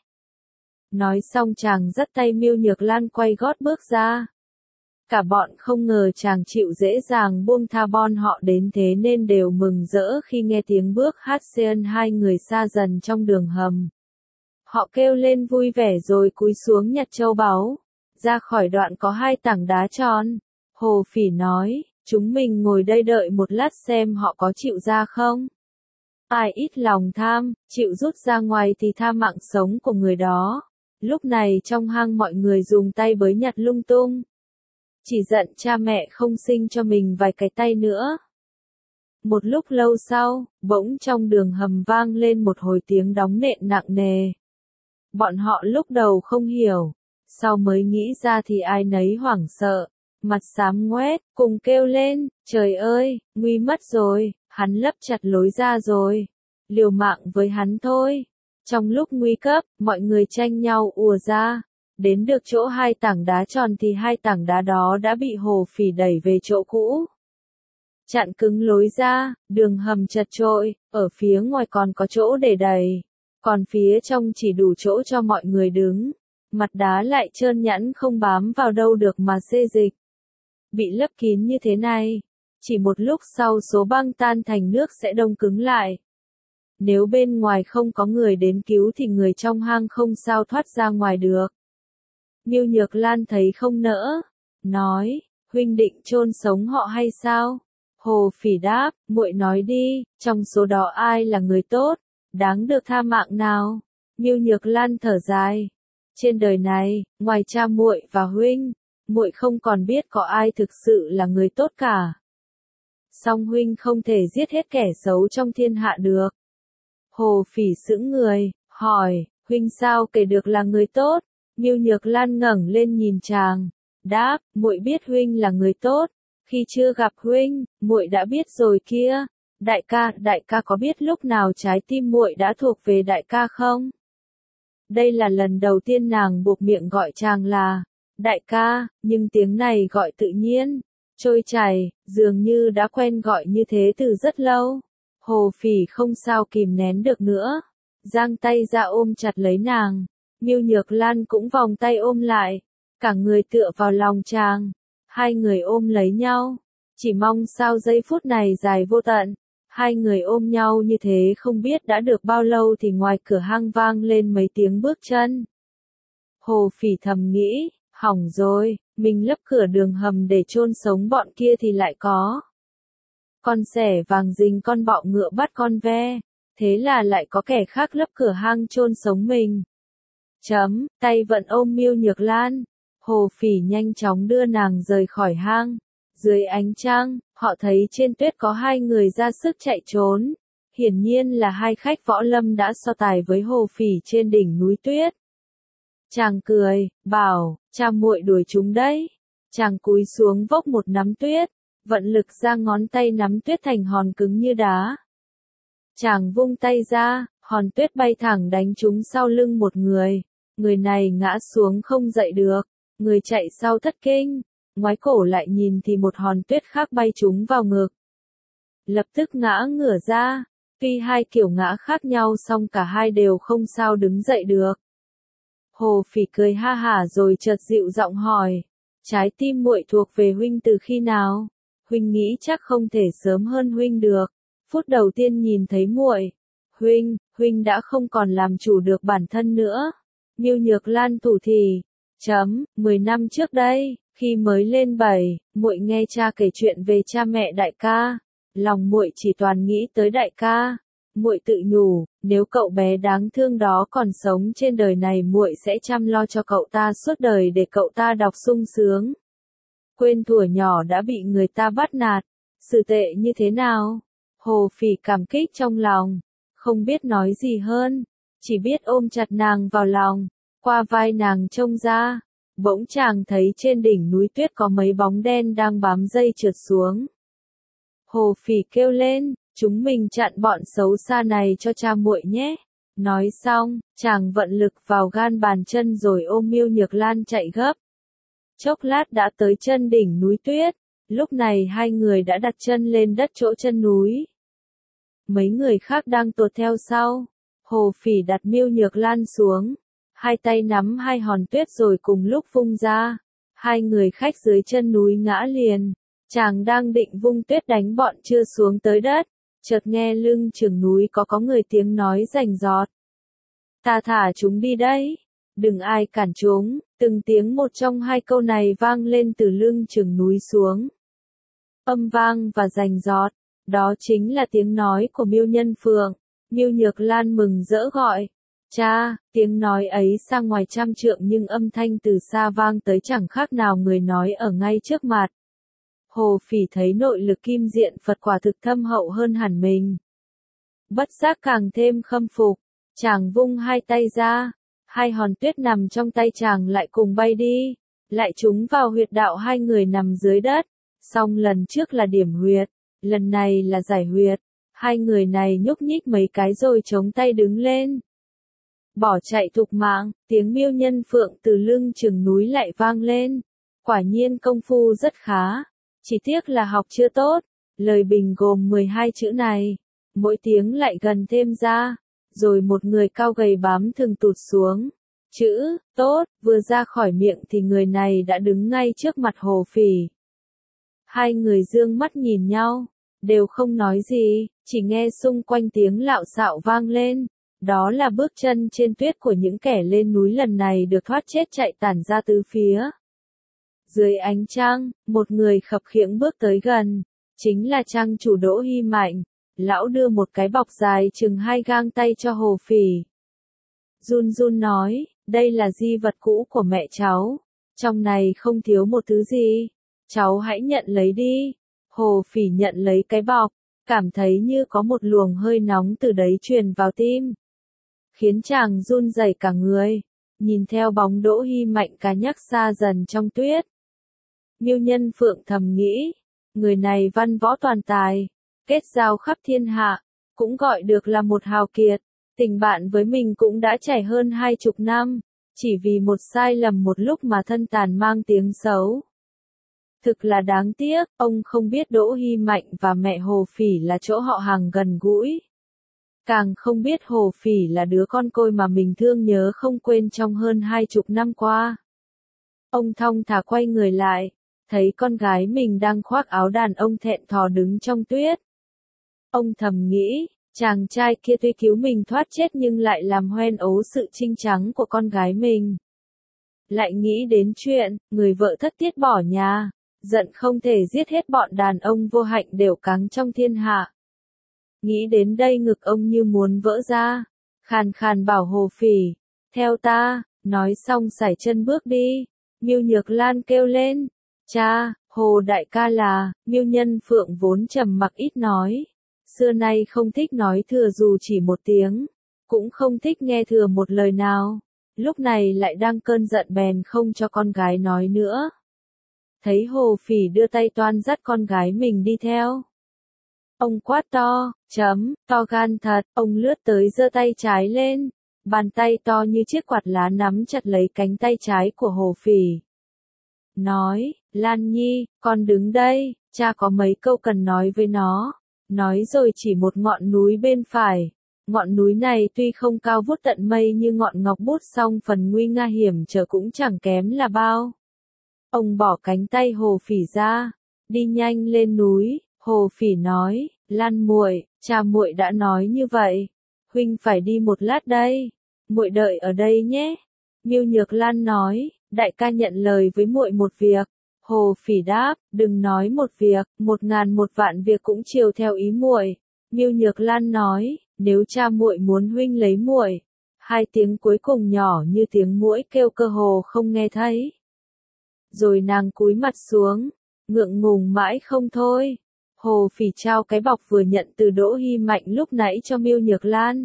[SPEAKER 1] Nói xong chàng dắt tay Miêu Nhược Lan quay gót bước ra. Cả bọn không ngờ chàng chịu dễ dàng buông tha bọn họ đến thế nên đều mừng rỡ khi nghe tiếng bước hát xen hai người xa dần trong đường hầm. Họ kêu lên vui vẻ rồi cúi xuống nhặt châu báu. Ra khỏi đoạn có hai tảng đá tròn. Hồ Phỉ nói. Chúng mình ngồi đây đợi một lát xem họ có chịu ra không. Ai ít lòng tham, chịu rút ra ngoài thì tha mạng sống của người đó. Lúc này trong hang mọi người dùng tay bới nhặt lung tung. Chỉ giận cha mẹ không sinh cho mình vài cái tay nữa. Một lúc lâu sau, bỗng trong đường hầm vang lên một hồi tiếng đóng nện nặng nề. Bọn họ lúc đầu không hiểu, sau mới nghĩ ra thì ai nấy hoảng sợ. Mặt xám ngoét, cùng kêu lên, trời ơi, nguy mất rồi, hắn lấp chặt lối ra rồi. Liều mạng với hắn thôi. Trong lúc nguy cấp, mọi người tranh nhau ùa ra. Đến được chỗ hai tảng đá tròn thì hai tảng đá đó đã bị Hồ Phỉ đẩy về chỗ cũ. Chặn cứng lối ra, đường hầm chật chội, ở phía ngoài còn có chỗ để đẩy. Còn phía trong chỉ đủ chỗ cho mọi người đứng. Mặt đá lại trơn nhẵn không bám vào đâu được mà xê dịch. Bị lấp kín như thế này, chỉ một lúc sau số băng tan thành nước sẽ đông cứng lại. Nếu bên ngoài không có người đến cứu thì người trong hang không sao thoát ra ngoài được. Miêu Nhược Lan thấy không nỡ, nói, huynh định chôn sống họ hay sao? Hồ Phỉ đáp, muội nói đi, trong số đó ai là người tốt, đáng được tha mạng nào? Miêu Nhược Lan thở dài, trên đời này, ngoài cha muội và huynh, muội không còn biết có ai thực sự là người tốt cả. Song huynh không thể giết hết kẻ xấu trong thiên hạ được. Hồ Phỉ sững người, hỏi, huynh sao kể được là người tốt? Miêu Nhược Lan ngẩng lên nhìn chàng, đáp, muội biết huynh là người tốt. Khi chưa gặp huynh, muội đã biết rồi kia. Đại ca có biết lúc nào trái tim muội đã thuộc về đại ca không? Đây là lần đầu tiên nàng buộc miệng gọi chàng là đại ca, nhưng tiếng này gọi tự nhiên, trôi chảy, dường như đã quen gọi như thế từ rất lâu. Hồ Phỉ không sao kìm nén được nữa, giang tay ra ôm chặt lấy nàng. Miêu Nhược Lan cũng vòng tay ôm lại, cả người tựa vào lòng chàng, hai người ôm lấy nhau, chỉ mong sao giây phút này dài vô tận. Hai người ôm nhau như thế không biết đã được bao lâu thì ngoài cửa hang vang lên mấy tiếng bước chân. Hồ Phỉ thầm nghĩ, hỏng rồi, mình lấp cửa đường hầm để chôn sống bọn kia thì lại có con sẻ vàng rình con bọ ngựa bắt con ve, thế là lại có kẻ khác lấp cửa hang chôn sống mình. Tay vẫn ôm Miêu Nhược Lan, Hồ Phỉ nhanh chóng đưa nàng rời khỏi hang. Dưới ánh trăng, họ thấy trên tuyết có hai người ra sức chạy trốn. Hiển nhiên là hai khách võ lâm đã so tài với Hồ Phỉ trên đỉnh núi tuyết. Chàng cười, bảo, cha muội đuổi chúng đấy. Chàng cúi xuống vốc một nắm tuyết, vận lực ra ngón tay nắm tuyết thành hòn cứng như đá. Chàng vung tay ra, hòn tuyết bay thẳng đánh trúng sau lưng một người. Người này ngã xuống không dậy được, người chạy sau thất kinh. Ngoái cổ lại nhìn thì một hòn tuyết khác bay trúng vào ngực. Lập tức ngã ngửa ra, tuy hai kiểu ngã khác nhau song cả hai đều không sao đứng dậy được. Hồ Phỉ cười ha hả rồi chợt dịu giọng hỏi, trái tim muội thuộc về huynh từ khi nào? Huynh nghĩ chắc không thể sớm hơn huynh được. Phút đầu tiên nhìn thấy muội, huynh đã không còn làm chủ được bản thân nữa. Miêu Nhược Lan thủ thỉ, 10 năm trước đây, khi mới lên 7, muội nghe cha kể chuyện về cha mẹ đại ca, lòng muội chỉ toàn nghĩ tới đại ca. Muội tự nhủ, nếu cậu bé đáng thương đó còn sống trên đời này muội sẽ chăm lo cho cậu ta suốt đời để cậu ta đọc sung sướng. Quên thuở nhỏ đã bị người ta bắt nạt, sự tệ như thế nào? Hồ Phỉ cảm kích trong lòng, không biết nói gì hơn, chỉ biết ôm chặt nàng vào lòng, qua vai nàng trông ra. Bỗng chàng thấy trên đỉnh núi tuyết có mấy bóng đen đang bám dây trượt xuống. Hồ Phỉ kêu lên, chúng mình chặn bọn xấu xa này cho cha muội nhé. Nói xong, chàng vận lực vào gan bàn chân rồi ôm Miêu Nhược Lan chạy gấp. Chốc lát đã tới chân đỉnh núi tuyết, lúc này hai người đã đặt chân lên đất chỗ chân núi. Mấy người khác đang tuột theo sau. Hồ Phỉ đặt Miêu Nhược Lan xuống, hai tay nắm hai hòn tuyết rồi cùng lúc vung ra. Hai người khách dưới chân núi ngã liền. Chàng đang định vung tuyết đánh bọn chưa xuống tới đất, chợt nghe lưng chừng núi có người tiếng nói rành rọt. Ta thả chúng đi đấy, đừng ai cản chúng. Từng tiếng một trong hai câu này vang lên từ lưng chừng núi xuống. Âm vang và rành rọt, đó chính là tiếng nói của Miêu Nhân Phượng. Miêu Nhược Lan mừng rỡ gọi, cha. Tiếng nói ấy sang ngoài trăm trượng nhưng âm thanh từ xa vang tới chẳng khác nào người nói ở ngay trước mặt. Hồ Phỉ thấy nội lực kim diện Phật quả thực thâm hậu hơn hẳn mình. Bất giác càng thêm khâm phục, chàng vung hai tay ra, hai hòn tuyết nằm trong tay chàng lại cùng bay đi, lại trúng vào huyệt đạo hai người nằm dưới đất. Song lần trước là điểm huyệt, lần này là giải huyệt. Hai người này nhúc nhích mấy cái rồi chống tay đứng lên. Bỏ chạy thục mạng, tiếng Miêu Nhân Phượng từ lưng chừng núi lại vang lên. Quả nhiên công phu rất khá, chỉ tiếc là học chưa tốt. Lời bình gồm 12 chữ này, mỗi tiếng lại gần thêm ra, rồi một người cao gầy bám thường tụt xuống. Chữ tốt vừa ra khỏi miệng thì người này đã đứng ngay trước mặt Hồ Phỉ. Hai người dương mắt nhìn nhau, đều không nói gì, chỉ nghe xung quanh tiếng lạo xạo vang lên. Đó là bước chân trên tuyết của những kẻ lên núi lần này được thoát chết chạy tản ra tứ phía. Dưới ánh trăng, một người khập khiễng bước tới gần, chính là trang chủ Đỗ Hy Mạnh. Lão đưa một cái bọc dài chừng 2 gang tay cho Hồ Phỉ. Run run nói, đây là di vật cũ của mẹ cháu, trong này không thiếu một thứ gì, cháu hãy nhận lấy đi. Hồ Phỉ nhận lấy cái bọc, cảm thấy như có một luồng hơi nóng từ đấy truyền vào tim, khiến chàng run rẩy cả người, nhìn theo bóng Đỗ Hy Mạnh cá nhắc xa dần trong tuyết. Miêu Nhân Phượng thầm nghĩ, người này văn võ toàn tài, kết giao khắp thiên hạ, cũng gọi được là một hào kiệt, Tình bạn với mình cũng đã trải hơn 20 năm, chỉ vì một sai lầm một lúc mà thân tàn mang tiếng xấu. Thực là đáng tiếc, ông không biết Đỗ Hy Mạnh và mẹ Hồ Phỉ là chỗ họ hàng gần gũi. Càng không biết Hồ Phỉ là đứa con côi mà mình thương nhớ không quên trong hơn 20 năm qua. Ông thong thả quay người lại, thấy con gái mình đang khoác áo đàn ông thẹn thò đứng trong tuyết. Ông thầm nghĩ, chàng trai kia tuy cứu mình thoát chết nhưng lại làm hoen ố sự trinh trắng của con gái mình. Lại nghĩ đến chuyện, người vợ thất tiết bỏ nhà, giận không thể giết hết bọn đàn ông vô hạnh đều cáng trong thiên hạ. Nghĩ đến đây ngực ông như muốn vỡ ra, khàn khàn bảo Hồ Phỉ, theo ta, nói xong sải chân bước đi. Miêu Nhược Lan kêu lên, cha, Hồ đại ca là, Miêu Nhân Phượng vốn trầm mặc ít nói, xưa nay không thích nói thừa dù chỉ một tiếng, cũng không thích nghe thừa một lời nào, lúc này lại đang cơn giận bèn không cho con gái nói nữa. Thấy Hồ Phỉ đưa tay toan dắt con gái mình đi theo. Ông quát to, to gan thật, ông lướt tới giơ tay trái lên, bàn tay to như chiếc quạt lá nắm chặt lấy cánh tay trái của Hồ Phỉ. Nói, Lan Nhi, con đứng đây, cha có mấy câu cần nói với nó. Nói rồi chỉ một ngọn núi bên phải. Ngọn núi này tuy không cao vút tận mây như ngọn ngọc bút song phần nguy nga hiểm trở cũng chẳng kém là bao. Ông bỏ cánh tay Hồ Phỉ ra, đi nhanh lên núi. Hồ Phỉ nói, Lan muội, cha muội đã nói như vậy, huynh phải đi một lát đây, muội đợi ở đây nhé. Miêu Nhược Lan nói, đại ca nhận lời với muội một việc. Hồ Phỉ đáp, đừng nói một việc, 1000 1.000.000 việc cũng chiều theo ý muội. Miêu Nhược Lan nói, nếu cha muội muốn huynh lấy muội. 2 tiếng cuối cùng nhỏ như tiếng muỗi kêu cơ hồ không nghe thấy. Rồi nàng cúi mặt xuống, ngượng ngùng mãi không thôi. Hồ Phỉ trao cái bọc vừa nhận từ Đỗ Hy Mạnh lúc nãy cho Miêu Nhược Lan.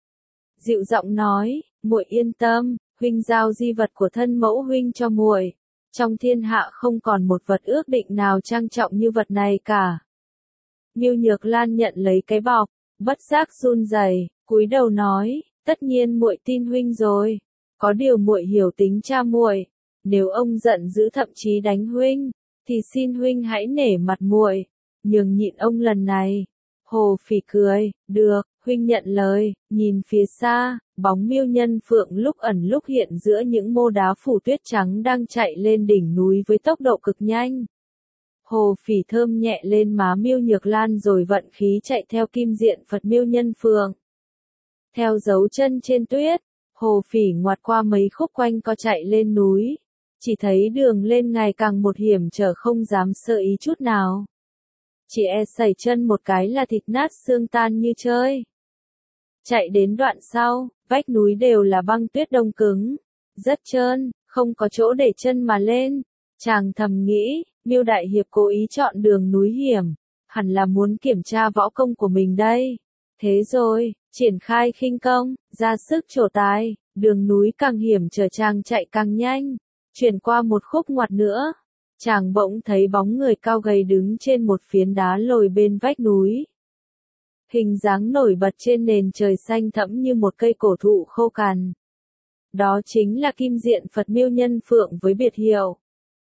[SPEAKER 1] Dịu giọng nói, muội yên tâm, huynh giao di vật của thân mẫu huynh cho muội. Trong thiên hạ không còn một vật ước định nào trang trọng như vật này cả. Miêu Nhược Lan nhận lấy cái bọc, bất giác run rẩy, cúi đầu nói, tất nhiên muội tin huynh rồi. Có điều muội hiểu tính cha muội, nếu ông giận dữ thậm chí đánh huynh, thì xin huynh hãy nể mặt muội, nhường nhịn ông lần này. Hồ Phỉ cười, được, huynh nhận lời. Nhìn phía xa, bóng Miêu Nhân Phượng lúc ẩn lúc hiện giữa những mô đá phủ tuyết trắng đang chạy lên đỉnh núi với tốc độ cực nhanh. Hồ Phỉ thơm nhẹ lên má Miêu Nhược Lan rồi vận khí chạy theo kim diện Phật Miêu Nhân Phượng. Theo dấu chân trên tuyết, Hồ Phỉ ngoặt qua mấy khúc quanh co chạy lên núi, chỉ thấy đường lên ngày càng một hiểm trở không dám sơ ý chút nào. Chỉ e sẩy chân một cái là thịt nát xương tan như chơi. Chạy đến đoạn sau, vách núi đều là băng tuyết đông cứng, rất trơn, không có chỗ để chân mà lên. Chàng thầm nghĩ, Miêu đại hiệp cố ý chọn đường núi hiểm, hẳn là muốn kiểm tra võ công của mình đây. Thế rồi, triển khai khinh công, ra sức trổ tài, đường núi càng hiểm trở chàng chạy càng nhanh. Chuyển qua một khúc ngoặt nữa, chàng bỗng thấy bóng người cao gầy đứng trên một phiến đá lồi bên vách núi. Hình dáng nổi bật trên nền trời xanh thẫm như một cây cổ thụ khô cằn. Đó chính là kim diện Phật Miêu Nhân Phượng với biệt hiệu.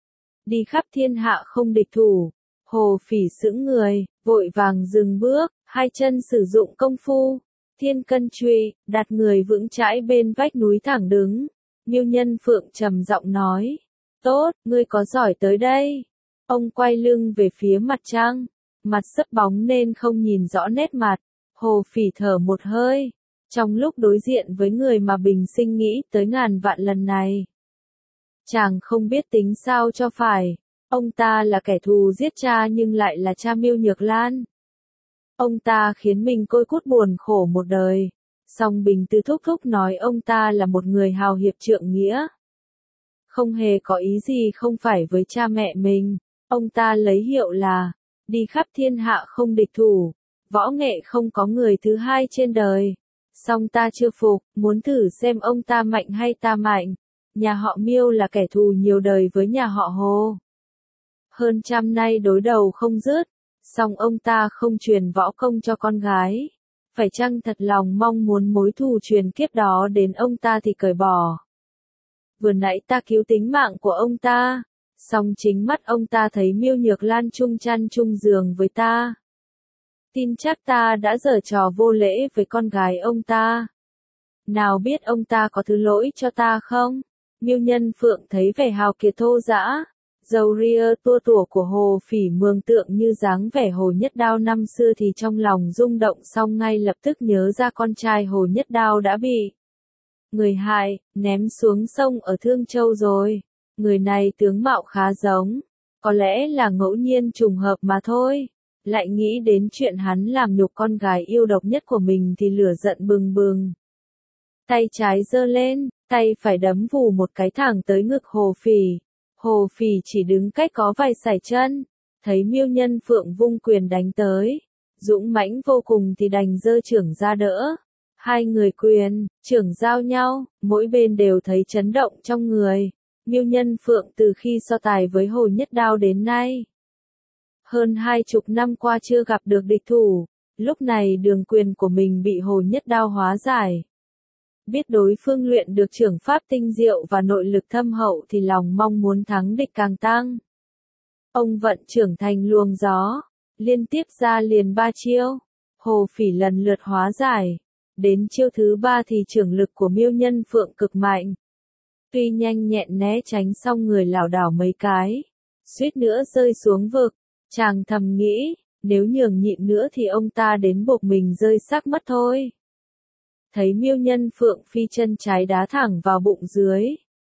[SPEAKER 1] Đi khắp thiên hạ không địch thủ. Hồ Phỉ sững người, vội vàng dừng bước, 2 chân sử dụng công phu thiên cân truy, đặt người vững chãi bên vách núi thẳng đứng. Miêu Nhân Phượng trầm giọng nói, tốt, ngươi có giỏi tới đây. Ông quay lưng về phía mặt trăng, mặt sấp bóng nên không nhìn rõ nét mặt. Hồ Phỉ thở một hơi, trong lúc đối diện với người mà bình sinh nghĩ tới ngàn vạn lần này. Chàng không biết tính sao cho phải, ông ta là kẻ thù giết cha nhưng lại là cha Miêu Nhược Lan. Ông ta khiến mình côi cút buồn khổ một đời, song Bình Tư thúc thúc nói ông ta là một người hào hiệp trượng nghĩa. Không hề có ý gì không phải với cha mẹ mình, ông ta lấy hiệu là, đi khắp thiên hạ không địch thủ, võ nghệ không có người thứ hai trên đời. Song ta chưa phục, muốn thử xem ông ta mạnh hay ta mạnh. Nhà họ Miêu là kẻ thù nhiều đời với nhà họ Hồ. Hơn 100 nay đối đầu không dứt, song ông ta không truyền võ công cho con gái. phải chăng thật lòng mong muốn mối thù truyền kiếp đó đến ông ta thì cởi bỏ. Vừa nãy ta cứu tính mạng của ông ta, song chính mắt ông ta thấy Miêu Nhược Lan chung chăn chung giường với ta. Tin chắc ta đã giở trò vô lễ với con gái ông ta. Nào biết ông ta có thứ lỗi cho ta không? Miêu Nhân Phượng thấy vẻ hào kiệt thô dã, râu ria tua tủa của Hồ Phỉ mường tượng như dáng vẻ Hồ Nhất Đao năm xưa thì trong lòng rung động, xong ngay lập tức nhớ ra con trai Hồ Nhất Đao đã bị người hại, ném xuống sông ở Thương Châu rồi. Người này tướng mạo khá giống, có lẽ là ngẫu nhiên trùng hợp mà thôi. Lại nghĩ đến chuyện hắn làm nhục con gái yêu độc nhất của mình thì lửa giận bừng bừng. Tay trái giơ lên, tay phải đấm vù một cái thẳng tới ngực Hồ Phỉ. Hồ Phỉ chỉ đứng cách có vài sải chân, thấy Miêu Nhân Phượng vung quyền đánh tới, dũng mãnh vô cùng thì đành giơ chưởng ra đỡ. Hai người quyền, chưởng giao nhau, mỗi bên đều thấy chấn động trong người. Miêu Nhân Phượng từ khi so tài với Hồ Nhất Đao đến nay, hơn 20 năm qua chưa gặp được địch thủ, lúc này đường quyền của mình bị Hồ Nhất Đao hóa giải. Biết đối phương luyện được chưởng pháp tinh diệu và nội lực thâm hậu thì lòng mong muốn thắng địch càng tăng. Ông vận chưởng thành luồng gió, liên tiếp ra liền 3 chiêu, Hồ Phỉ lần lượt hóa giải. Đến chiêu thứ 3 thì chưởng lực của Miêu Nhân Phượng cực mạnh. Tuy nhanh nhẹn né tránh xong người lảo đảo mấy cái, suýt nữa rơi xuống vực. Chàng thầm nghĩ, nếu nhường nhịn nữa thì ông ta đến buộc mình rơi xác mất thôi. Thấy Miêu Nhân Phượng phi chân trái đá thẳng vào bụng dưới.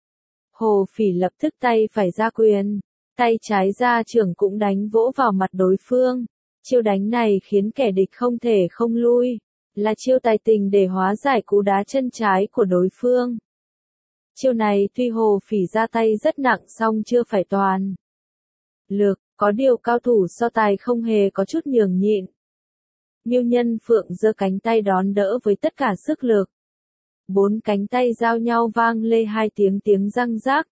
[SPEAKER 1] Hồ Phỉ lập tức tay phải ra quyền, tay trái ra chưởng cũng đánh vỗ vào mặt đối phương. Chiêu đánh này khiến kẻ địch không thể không lui, là chiêu tài tình để hóa giải cú đá chân trái của đối phương. Chiêu này tuy Hồ Phỉ ra tay rất nặng song chưa phải toàn lực, có điều cao thủ so tài không hề có chút nhường nhịn. Miêu Nhân Phượng giơ cánh tay đón đỡ với tất cả sức lực. 4 cánh tay giao nhau vang lê 2 tiếng răng rác.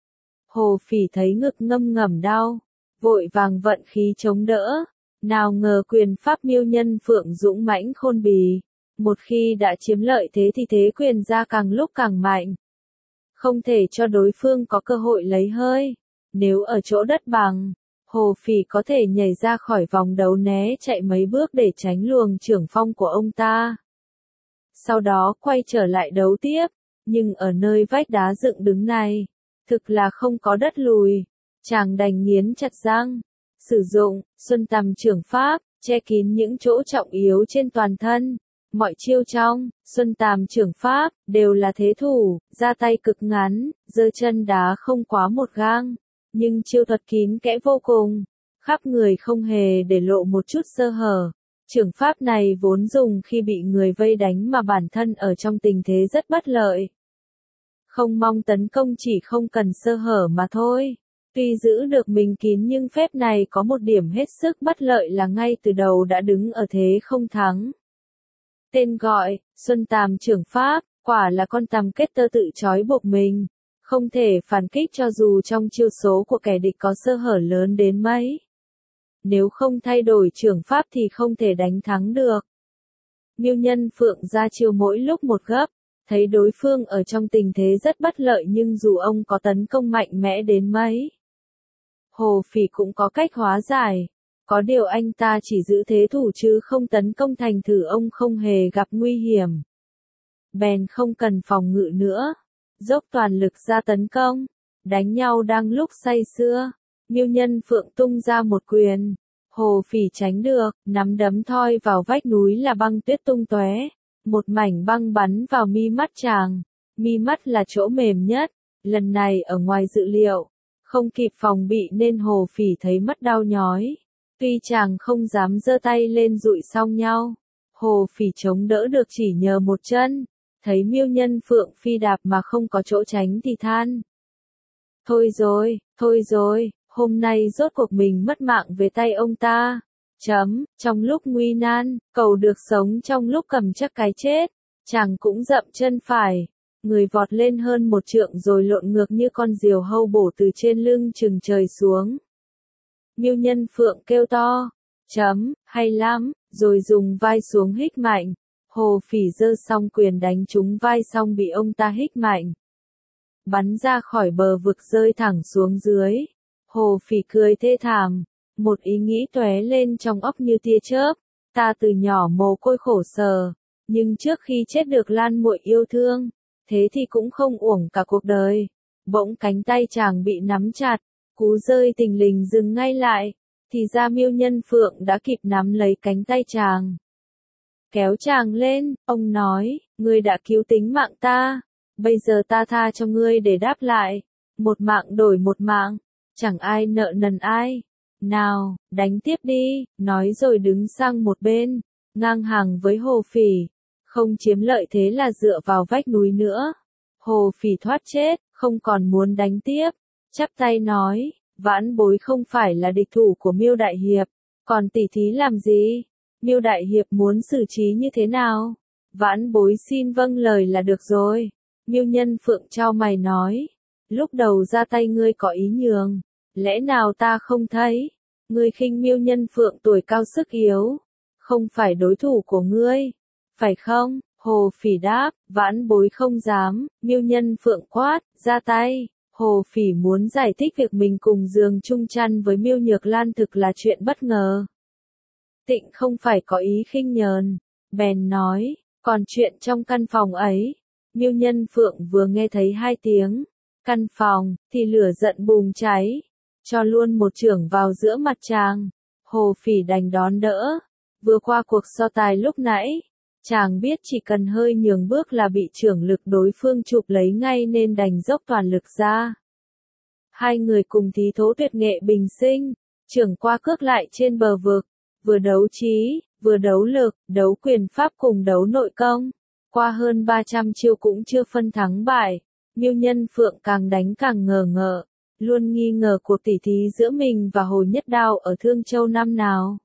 [SPEAKER 1] Hồ Phỉ thấy ngực ngâm ngầm đau, vội vàng vận khí chống đỡ. Nào ngờ quyền pháp Miêu Nhân Phượng dũng mãnh khôn bì, một khi đã chiếm lợi thế thì thế quyền ra càng lúc càng mạnh. Không thể cho đối phương có cơ hội lấy hơi. Nếu ở chỗ đất bằng, Hồ Phỉ có thể nhảy ra khỏi vòng đấu né chạy mấy bước để tránh luồng chưởng phong của ông ta. Sau đó quay trở lại đấu tiếp, nhưng ở nơi vách đá dựng đứng này, thực là không có đất lùi. Chàng đành nghiến chặt răng, sử dụng Xuân Tầm chưởng pháp, che kín những chỗ trọng yếu trên toàn thân. Mọi chiêu trong Xuân Tàm chưởng pháp đều là thế thủ, ra tay cực ngắn, giơ chân đá không quá một gang, nhưng chiêu thuật kín kẽ vô cùng, khắp người không hề để lộ một chút sơ hở. Chưởng pháp này vốn dùng khi bị người vây đánh mà bản thân ở trong tình thế rất bất lợi. Không mong tấn công chỉ không cần sơ hở mà thôi. Tuy giữ được mình kín nhưng phép này có một điểm hết sức bất lợi là ngay từ đầu đã đứng ở thế không thắng. Tên gọi, Xuân Tàm chưởng pháp, quả là con tằm kết tơ tự trói buộc mình, không thể phản kích cho dù trong chiêu số của kẻ địch có sơ hở lớn đến mấy. Nếu không thay đổi chưởng pháp thì không thể đánh thắng được. Miêu Nhân Phượng ra chiêu mỗi lúc một gấp, thấy đối phương ở trong tình thế rất bất lợi nhưng dù ông có tấn công mạnh mẽ đến mấy, Hồ Phỉ cũng có cách hóa giải. Có điều anh ta chỉ giữ thế thủ chứ không tấn công, thành thử ông không hề gặp nguy hiểm. Bèn không cần phòng ngự nữa, dốc toàn lực ra tấn công. Đánh nhau đang lúc say sưa, Miêu Nhân Phượng tung ra một quyền. Hồ Phỉ tránh được, nắm đấm thoi vào vách núi là băng tuyết tung tóe. Một mảnh băng bắn vào mi mắt chàng. Mi mắt là chỗ mềm nhất, lần này ở ngoài dự liệu. Không kịp phòng bị nên Hồ Phỉ thấy mắt đau nhói. Tuy chàng không dám giơ tay lên dụi xong nhau, Hồ Phỉ chống đỡ được chỉ nhờ một chân. Thấy Miêu Nhân Phượng phi đạp mà không có chỗ tránh thì than. Thôi rồi, hôm nay rốt cuộc mình mất mạng về tay ông ta. Trong lúc nguy nan, cầu được sống trong lúc cầm chắc cái chết, chàng cũng dậm chân phải. Người vọt lên hơn 1 trượng rồi lộn ngược như con diều hâu bổ từ trên lưng chừng trời xuống. Miêu Nhân Phượng kêu to, hay lắm, rồi dùng vai xuống hích mạnh. Hồ Phỉ giơ xong quyền đánh trúng vai xong bị ông ta hích mạnh, bắn ra khỏi bờ vực rơi thẳng xuống dưới. Hồ Phỉ cười thê thảm, một ý nghĩ tóe lên trong óc như tia chớp, ta từ nhỏ mồ côi khổ sở, nhưng trước khi chết được Lan muội yêu thương, thế thì cũng không uổng cả cuộc đời. Bỗng cánh tay chàng bị nắm chặt, cú rơi thình lình dừng ngay lại, thì ra Miêu Nhân Phượng đã kịp nắm lấy cánh tay chàng. Kéo chàng lên, ông nói, ngươi đã cứu tính mạng ta, bây giờ ta tha cho ngươi để đáp lại, một mạng đổi một mạng, chẳng ai nợ nần ai. Nào, đánh tiếp đi, nói rồi đứng sang một bên, ngang hàng với Hồ Phỉ, không chiếm lợi thế là dựa vào vách núi nữa. Hồ Phỉ thoát chết, không còn muốn đánh tiếp, chắp tay nói, vãn bối không phải là địch thủ của Miêu đại hiệp, còn tỉ thí làm gì? Miêu đại hiệp muốn xử trí như thế nào? Vãn bối xin vâng lời là được rồi. Miêu Nhân Phượng chau mày nói, lúc đầu ra tay ngươi có ý nhường, lẽ nào ta không thấy? Ngươi khinh Miêu Nhân Phượng tuổi cao sức yếu, không phải đối thủ của ngươi, phải không? Hồ Phỉ đáp, vãn bối không dám. Miêu Nhân Phượng quát, ra tay. Hồ Phỉ muốn giải thích việc mình cùng giường chung chăn với Miêu Nhược Lan thực là chuyện bất ngờ. Tịnh không phải có ý khinh nhờn, bèn nói, còn chuyện trong căn phòng ấy. Miêu Nhân Phượng vừa nghe thấy hai tiếng căn phòng, thì lửa giận bùng cháy, cho luôn một chưởng vào giữa mặt chàng. Hồ Phỉ đành đón đỡ. Vừa qua cuộc so tài lúc nãy, chàng biết chỉ cần hơi nhường bước là bị chưởng lực đối phương chụp lấy ngay nên đành dốc toàn lực ra. Hai người cùng thí thố tuyệt nghệ bình sinh, chưởng qua cước lại trên bờ vực, vừa đấu trí, vừa đấu lực, đấu quyền pháp cùng đấu nội công. Qua hơn 300 chiêu cũng chưa phân thắng bại, Miêu Nhân Phượng càng đánh càng ngờ ngợ, luôn nghi ngờ cuộc tỉ thí giữa mình và Hồ Nhất Đao ở Thương Châu năm nào.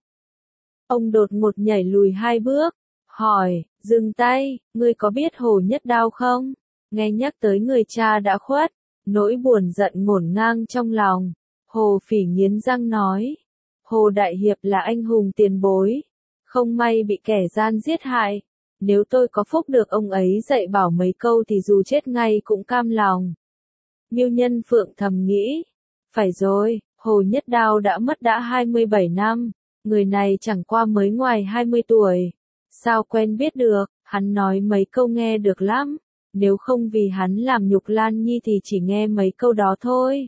[SPEAKER 1] Ông đột ngột nhảy lùi 2 bước, hỏi, dừng tay, ngươi có biết Hồ Nhất Đao không? Nghe nhắc tới người cha đã khuất, nỗi buồn giận ngổn ngang trong lòng. Hồ Phỉ nghiến răng nói, Hồ Đại Hiệp là anh hùng tiền bối, không may bị kẻ gian giết hại. Nếu tôi có phúc được ông ấy dạy bảo mấy câu thì dù chết ngay cũng cam lòng. Miêu Nhân Phượng thầm nghĩ, phải rồi, Hồ Nhất Đao đã mất đã 27 năm, người này chẳng qua mới ngoài 20 tuổi. Sao quen biết được, hắn nói mấy câu nghe được lắm, nếu không vì hắn làm nhục Lan Nhi thì chỉ nghe mấy câu đó thôi.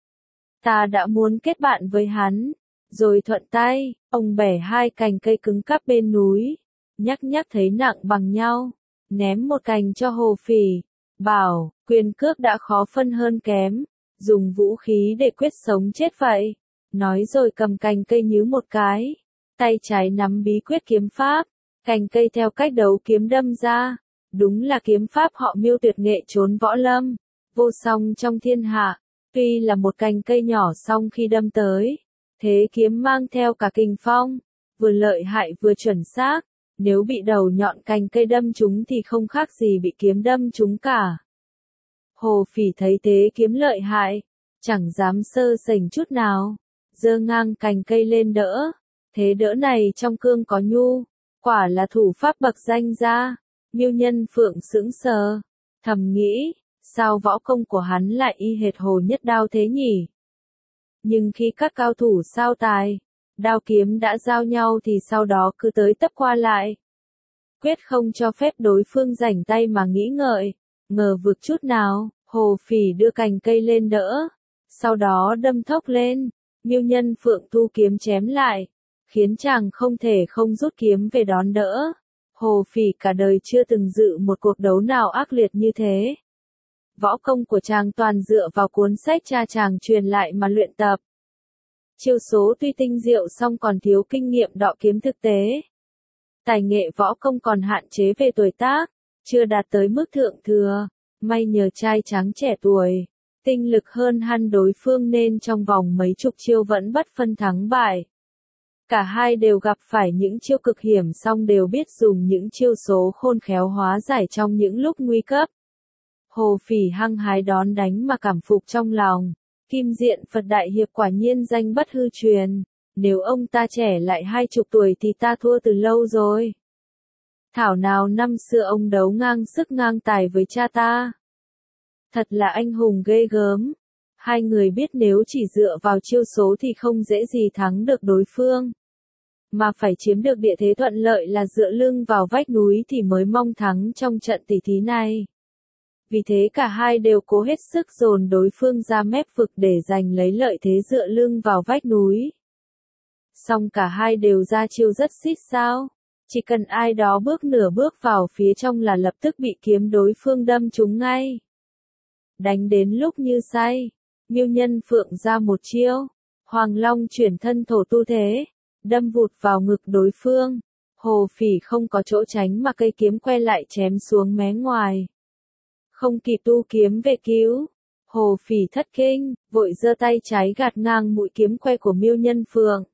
[SPEAKER 1] Ta đã muốn kết bạn với hắn, rồi thuận tay, ông bẻ 2 cành cây cứng cắp bên núi, nhắc thấy nặng bằng nhau, ném một cành cho Hồ Phỉ, bảo, quyền cước đã khó phân hơn kém, dùng vũ khí để quyết sống chết vậy. Nói rồi cầm cành cây nhứ một cái, tay trái nắm bí quyết kiếm pháp, cành cây theo cách đấu kiếm đâm ra, đúng là kiếm pháp họ Miêu tuyệt nghệ trốn võ lâm, vô song trong thiên hạ. Tuy là một cành cây nhỏ song khi đâm tới, thế kiếm mang theo cả kình phong, vừa lợi hại vừa chuẩn xác, nếu bị đầu nhọn cành cây đâm trúng thì không khác gì bị kiếm đâm trúng cả. Hồ Phỉ thấy thế kiếm lợi hại, chẳng dám sơ sẩy chút nào, giơ ngang cành cây lên đỡ, thế đỡ này trong cương có nhu, quả là thủ pháp bậc danh gia. Miêu Nhân Phượng sững sờ, thầm nghĩ, sao võ công của hắn lại y hệt Hồ Nhất Đao thế nhỉ? Nhưng khi các cao thủ sao tài, đao kiếm đã giao nhau thì sau đó cứ tới tấp qua lại, quyết không cho phép đối phương rảnh tay mà nghĩ ngợi, ngờ vực chút nào. Hồ Phỉ đưa cành cây lên đỡ, sau đó đâm thốc lên, Miêu Nhân Phượng thu kiếm chém lại, khiến chàng không thể không rút kiếm về đón đỡ. Hồ Phỉ cả đời chưa từng dự một cuộc đấu nào ác liệt như thế. Võ công của chàng toàn dựa vào cuốn sách cha chàng truyền lại mà luyện tập. Chiêu số tuy tinh diệu song còn thiếu kinh nghiệm đọ kiếm thực tế. Tài nghệ võ công còn hạn chế về tuổi tác, chưa đạt tới mức thượng thừa. May nhờ trai tráng trẻ tuổi, tinh lực hơn hẳn đối phương nên trong vòng mấy chục chiêu vẫn bất phân thắng bại. Cả hai đều gặp phải những chiêu cực hiểm song đều biết dùng những chiêu số khôn khéo hóa giải trong những lúc nguy cấp. Hồ Phỉ hăng hái đón đánh mà cảm phục trong lòng, Kim Diện Phật Đại Hiệp quả nhiên danh bất hư truyền, nếu ông ta trẻ lại 20 tuổi thì ta thua từ lâu rồi. Thảo nào năm xưa ông đấu ngang sức ngang tài với cha ta. Thật là anh hùng ghê gớm. Hai người biết nếu chỉ dựa vào chiêu số thì không dễ gì thắng được đối phương. Mà phải chiếm được địa thế thuận lợi là dựa lưng vào vách núi thì mới mong thắng trong trận tỷ thí này. Vì thế cả hai đều cố hết sức dồn đối phương ra mép vực để giành lấy lợi thế dựa lưng vào vách núi. Song cả hai đều ra chiêu rất xít sao. Chỉ cần ai đó bước nửa bước vào phía trong là lập tức bị kiếm đối phương đâm trúng ngay. Đánh đến lúc như say, Miêu Nhân Phượng ra một chiêu, Hoàng Long chuyển thân thổ tu thế, đâm vụt vào ngực đối phương. Hồ Phỉ không có chỗ tránh mà cây kiếm quay lại chém xuống mé ngoài. Không kịp tu kiếm về cứu, Hồ Phỉ thất kinh, vội giơ tay trái gạt ngang mũi kiếm quay của Miêu Nhân Phượng.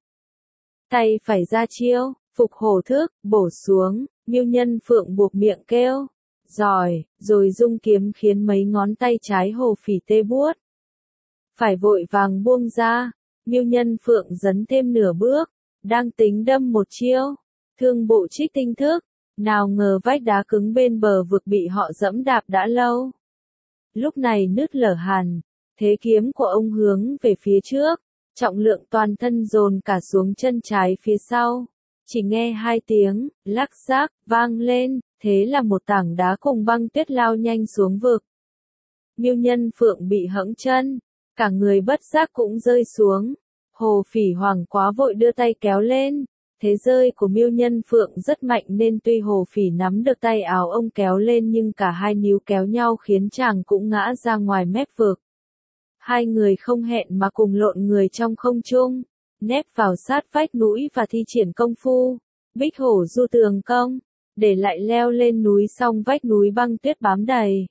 [SPEAKER 1] Tay phải ra chiêu, phục hổ thức, bổ xuống, Miêu Nhân Phượng buộc miệng kêu, giỏi, rồi dung kiếm khiến mấy ngón tay trái Hồ Phỉ tê buốt. Phải vội vàng buông ra, Miêu Nhân Phượng dấn thêm nửa bước, đang tính đâm một chiêu, thương bộ trích tinh thức, nào ngờ vách đá cứng bên bờ vực bị họ dẫm đạp đã lâu. Lúc này nứt lở hẳn, thế kiếm của ông hướng về phía trước, trọng lượng toàn thân dồn cả xuống chân trái phía sau. Chỉ nghe hai tiếng, lắc rác, vang lên, thế là một tảng đá cùng băng tuyết lao nhanh xuống vực. Miêu Nhân Phượng bị hẫng chân, cả người bất giác cũng rơi xuống. Hồ Phỉ hoảng quá vội đưa tay kéo lên. Thế rơi của Miêu Nhân Phượng rất mạnh nên tuy Hồ Phỉ nắm được tay áo ông kéo lên nhưng cả hai níu kéo nhau khiến chàng cũng ngã ra ngoài mép vực. Hai người không hẹn mà cùng lộn người trong không trung, nép vào sát vách núi và thi triển công phu, Bích Hổ du tường công, để lại leo lên núi xong vách núi băng tuyết bám đầy.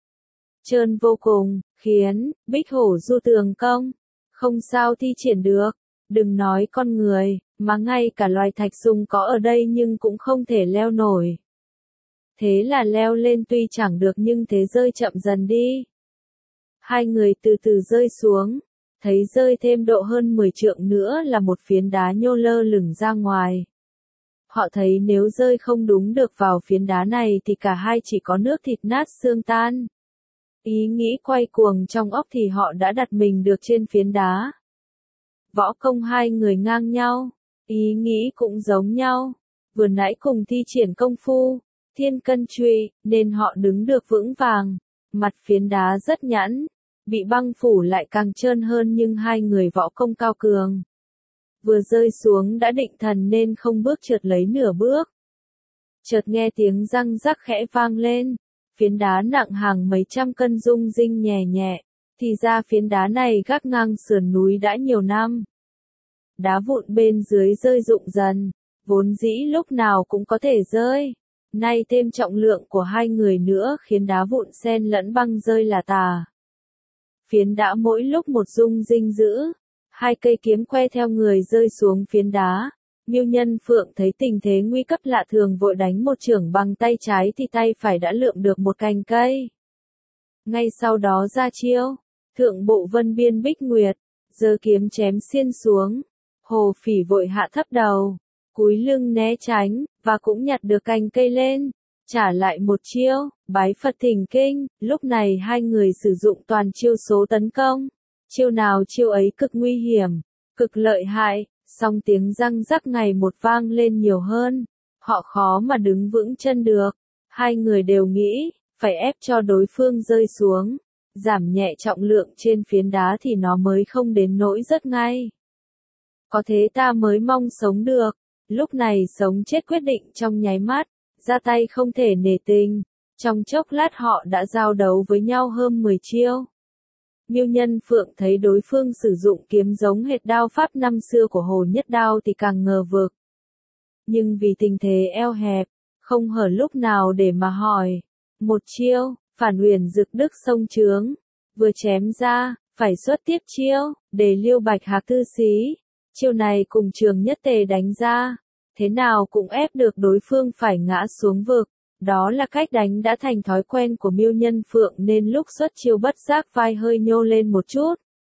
[SPEAKER 1] Trơn vô cùng, khiến Bích Hổ du tường công, không sao thi triển được, đừng nói con người, mà ngay cả loài thạch sùng có ở đây nhưng cũng không thể leo nổi. Thế là leo lên tuy chẳng được nhưng thế rơi chậm dần đi. Hai người từ từ rơi xuống, thấy rơi thêm độ hơn 10 trượng nữa là một phiến đá nhô lơ lửng ra ngoài. Họ thấy nếu rơi không đúng được vào phiến đá này thì cả hai chỉ có nước thịt nát xương tan. Ý nghĩ quay cuồng trong óc thì họ đã đặt mình được trên phiến đá. Võ công hai người ngang nhau, ý nghĩ cũng giống nhau, vừa nãy cùng thi triển công phu, thiên cân truy, nên họ đứng được vững vàng. Mặt phiến đá rất nhẵn, bị băng phủ lại càng trơn hơn nhưng hai người võ công cao cường. Vừa rơi xuống đã định thần nên không bước trượt lấy nửa bước. Chợt nghe tiếng răng rắc khẽ vang lên, phiến đá nặng hàng mấy trăm cân rung rinh nhẹ nhẹ, thì ra phiến đá này gác ngang sườn núi đã nhiều năm. Đá vụn bên dưới rơi rụng dần, vốn dĩ lúc nào cũng có thể rơi. Nay thêm trọng lượng của hai người nữa khiến đá vụn xen lẫn băng rơi là tà. Phiến đá mỗi lúc một rung rinh dữ, hai cây kiếm que theo người rơi xuống phiến đá. Miêu Nhân Phượng thấy tình thế nguy cấp lạ thường vội đánh một chưởng bằng tay trái thì tay phải đã lượm được một cành cây. Ngay sau đó ra chiêu, thượng bộ vân biên bích nguyệt, giơ kiếm chém xiên xuống. Hồ Phỉ vội hạ thấp đầu, cúi lưng né tránh, và cũng nhặt được cành cây lên, trả lại một chiêu, bái Phật thỉnh kinh. Lúc này hai người sử dụng toàn chiêu số tấn công, chiêu nào chiêu ấy cực nguy hiểm, cực lợi hại, song tiếng răng rắc ngày một vang lên nhiều hơn, họ khó mà đứng vững chân được. Hai người đều nghĩ, phải ép cho đối phương rơi xuống, giảm nhẹ trọng lượng trên phiến đá thì nó mới không đến nỗi rớt ngay. Có thế ta mới mong sống được. Lúc này sống chết quyết định trong nháy mắt, ra tay không thể nể tình. Trong chốc lát họ đã giao đấu với nhau hơn 10 chiêu. Miêu Nhân Phượng thấy đối phương sử dụng kiếm giống hệt đao pháp năm xưa của Hồ Nhất Đao thì càng ngờ vực. Nhưng vì tình thế eo hẹp, không hở lúc nào để mà hỏi. Một chiêu, Phản Uyển Dực Đức sông trướng, vừa chém ra, phải xuất tiếp chiêu, để Liêu Bạch Hạc tư xí. Chiêu này cùng Trường Nhất Tề đánh ra, thế nào cũng ép được đối phương phải ngã xuống vực. Đó là cách đánh đã thành thói quen của Miêu Nhân Phượng nên lúc xuất chiêu bất giác vai hơi nhô lên một chút.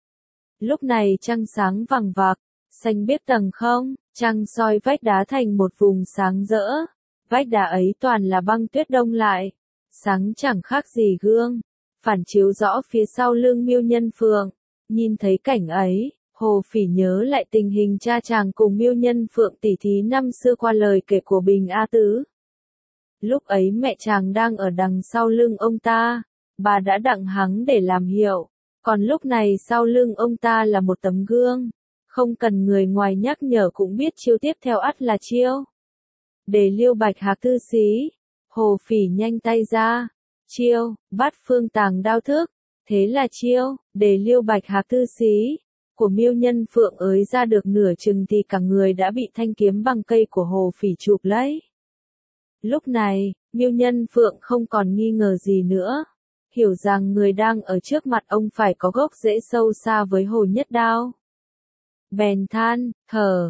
[SPEAKER 1] Lúc này trăng sáng vằng vặc, xanh biếc tầng không, trăng soi vách đá thành một vùng sáng rỡ. Vách đá ấy toàn là băng tuyết đông lại, sáng chẳng khác gì gương, phản chiếu rõ phía sau lưng Miêu Nhân Phượng. Nhìn thấy cảnh ấy, Hồ Phỉ nhớ lại tình hình cha chàng cùng Miêu Nhân Phượng tỉ thí năm xưa qua lời kể của Bình A Tứ. Lúc ấy mẹ chàng đang ở đằng sau lưng ông ta, bà đã đặng hắng để làm hiệu, còn lúc này sau lưng ông ta là một tấm gương, không cần người ngoài nhắc nhở cũng biết chiêu tiếp theo ắt là chiêu. Để Liêu Bạch Hạc tư xí, Hồ Phỉ nhanh tay ra, chiêu, Bát Phương Tàng đao thức, thế là chiêu, để Liêu Bạch Hạc tư xí của Miêu Nhân Phượng ới ra được nửa chừng thì cả người đã bị thanh kiếm bằng cây của Hồ Phỉ chụp lấy. Lúc này, Miêu Nhân Phượng không còn nghi ngờ gì nữa, hiểu rằng người đang ở trước mặt ông phải có gốc rễ sâu xa với Hồ Nhất Đao. Bèn than, thở,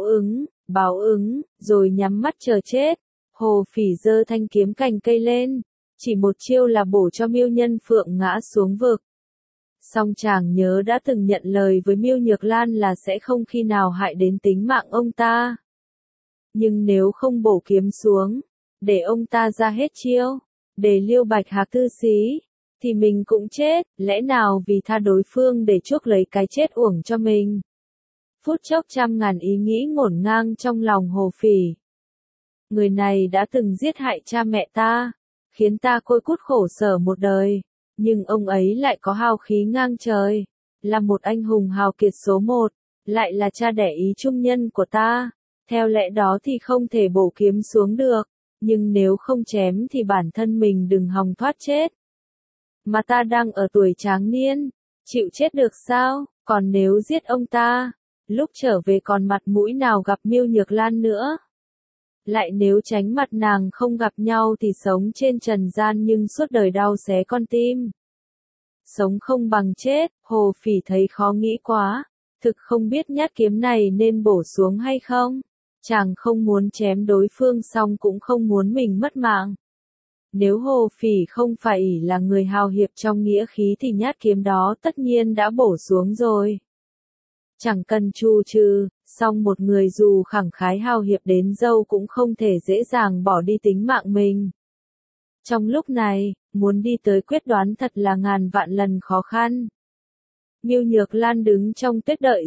[SPEAKER 1] báo ứng, rồi nhắm mắt chờ chết. Hồ Phỉ giơ thanh kiếm cành cây lên, chỉ một chiêu là bổ cho Miêu Nhân Phượng ngã xuống vực. Song chàng nhớ đã từng nhận lời với Miêu Nhược Lan là sẽ không khi nào hại đến tính mạng ông ta. Nhưng nếu không bổ kiếm xuống, để ông ta ra hết chiêu, để Liêu Bạch Hạc tư xí, thì mình cũng chết, lẽ nào vì tha đối phương để chuốc lấy cái chết uổng cho mình. Phút chốc trăm ngàn ý nghĩ ngổn ngang trong lòng Hồ Phỉ. Người này đã từng giết hại cha mẹ ta, khiến ta côi cút khổ sở một đời, nhưng ông ấy lại có hào khí ngang trời, là một anh hùng hào kiệt số một, lại là cha đẻ ý trung nhân của ta, theo lẽ đó thì không thể bổ kiếm xuống được, nhưng nếu không chém thì bản thân mình đừng hòng thoát chết. Mà ta đang ở tuổi tráng niên, chịu chết được sao, còn nếu giết ông ta, lúc trở về còn mặt mũi nào gặp Miêu Nhược Lan nữa. Lại nếu tránh mặt nàng không gặp nhau thì sống trên trần gian nhưng suốt đời đau xé con tim. Sống không bằng chết, Hồ Phỉ thấy khó nghĩ quá, thực không biết nhát kiếm này nên bổ xuống hay không. Chàng không muốn chém đối phương xong cũng không muốn mình mất mạng. Nếu Hồ Phỉ không phải là người hào hiệp trong nghĩa khí thì nhát kiếm đó tất nhiên đã bổ xuống rồi. Chẳng cần chu trừ, song một người dù khẳng khái hào hiệp đến dâu cũng không thể dễ dàng bỏ đi tính mạng mình. Trong lúc này, muốn đi tới quyết đoán thật là ngàn vạn lần khó khăn. Miêu Nhược Lan đứng trong tuyết đợi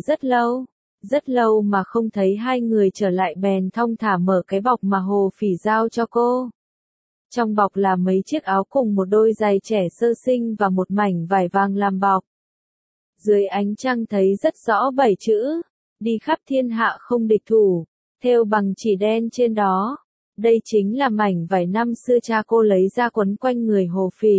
[SPEAKER 1] rất lâu mà không thấy hai người trở lại bèn thong thả mở cái bọc mà Hồ Phỉ giao cho cô. Trong bọc là mấy chiếc áo cùng một đôi giày trẻ sơ sinh và một mảnh vải vàng làm bọc. Dưới ánh trăng thấy rất rõ 7 chữ, đi khắp thiên hạ không địch thủ, thêu bằng chỉ đen trên đó. Đây chính là mảnh vải năm xưa cha cô lấy ra quấn quanh người Hồ Phỉ.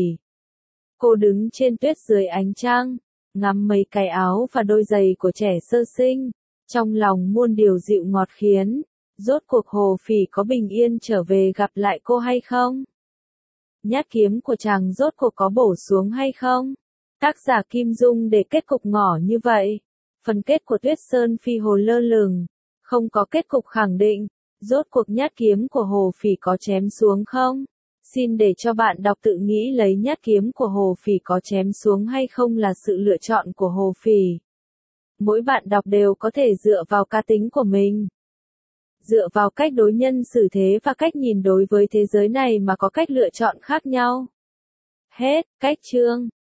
[SPEAKER 1] Cô đứng trên tuyết dưới ánh trăng, ngắm mấy cái áo và đôi giày của trẻ sơ sinh, trong lòng muôn điều dịu ngọt khiến, rốt cuộc Hồ Phỉ có bình yên trở về gặp lại cô hay không? Nhát kiếm của chàng rốt cuộc có bổ xuống hay không? Tác giả Kim Dung để kết cục ngỏ như vậy. Phần kết của Tuyết Sơn Phi Hồ lơ lửng, không có kết cục khẳng định, rốt cuộc nhát kiếm của Hồ Phỉ có chém xuống không? Xin để cho bạn đọc tự nghĩ lấy nhát kiếm của Hồ Phỉ có chém xuống hay không là sự lựa chọn của Hồ Phỉ. Mỗi bạn đọc đều có thể dựa vào cá tính của mình, dựa vào cách đối nhân xử thế và cách nhìn đối với thế giới này mà có cách lựa chọn khác nhau. Hết, cách chương.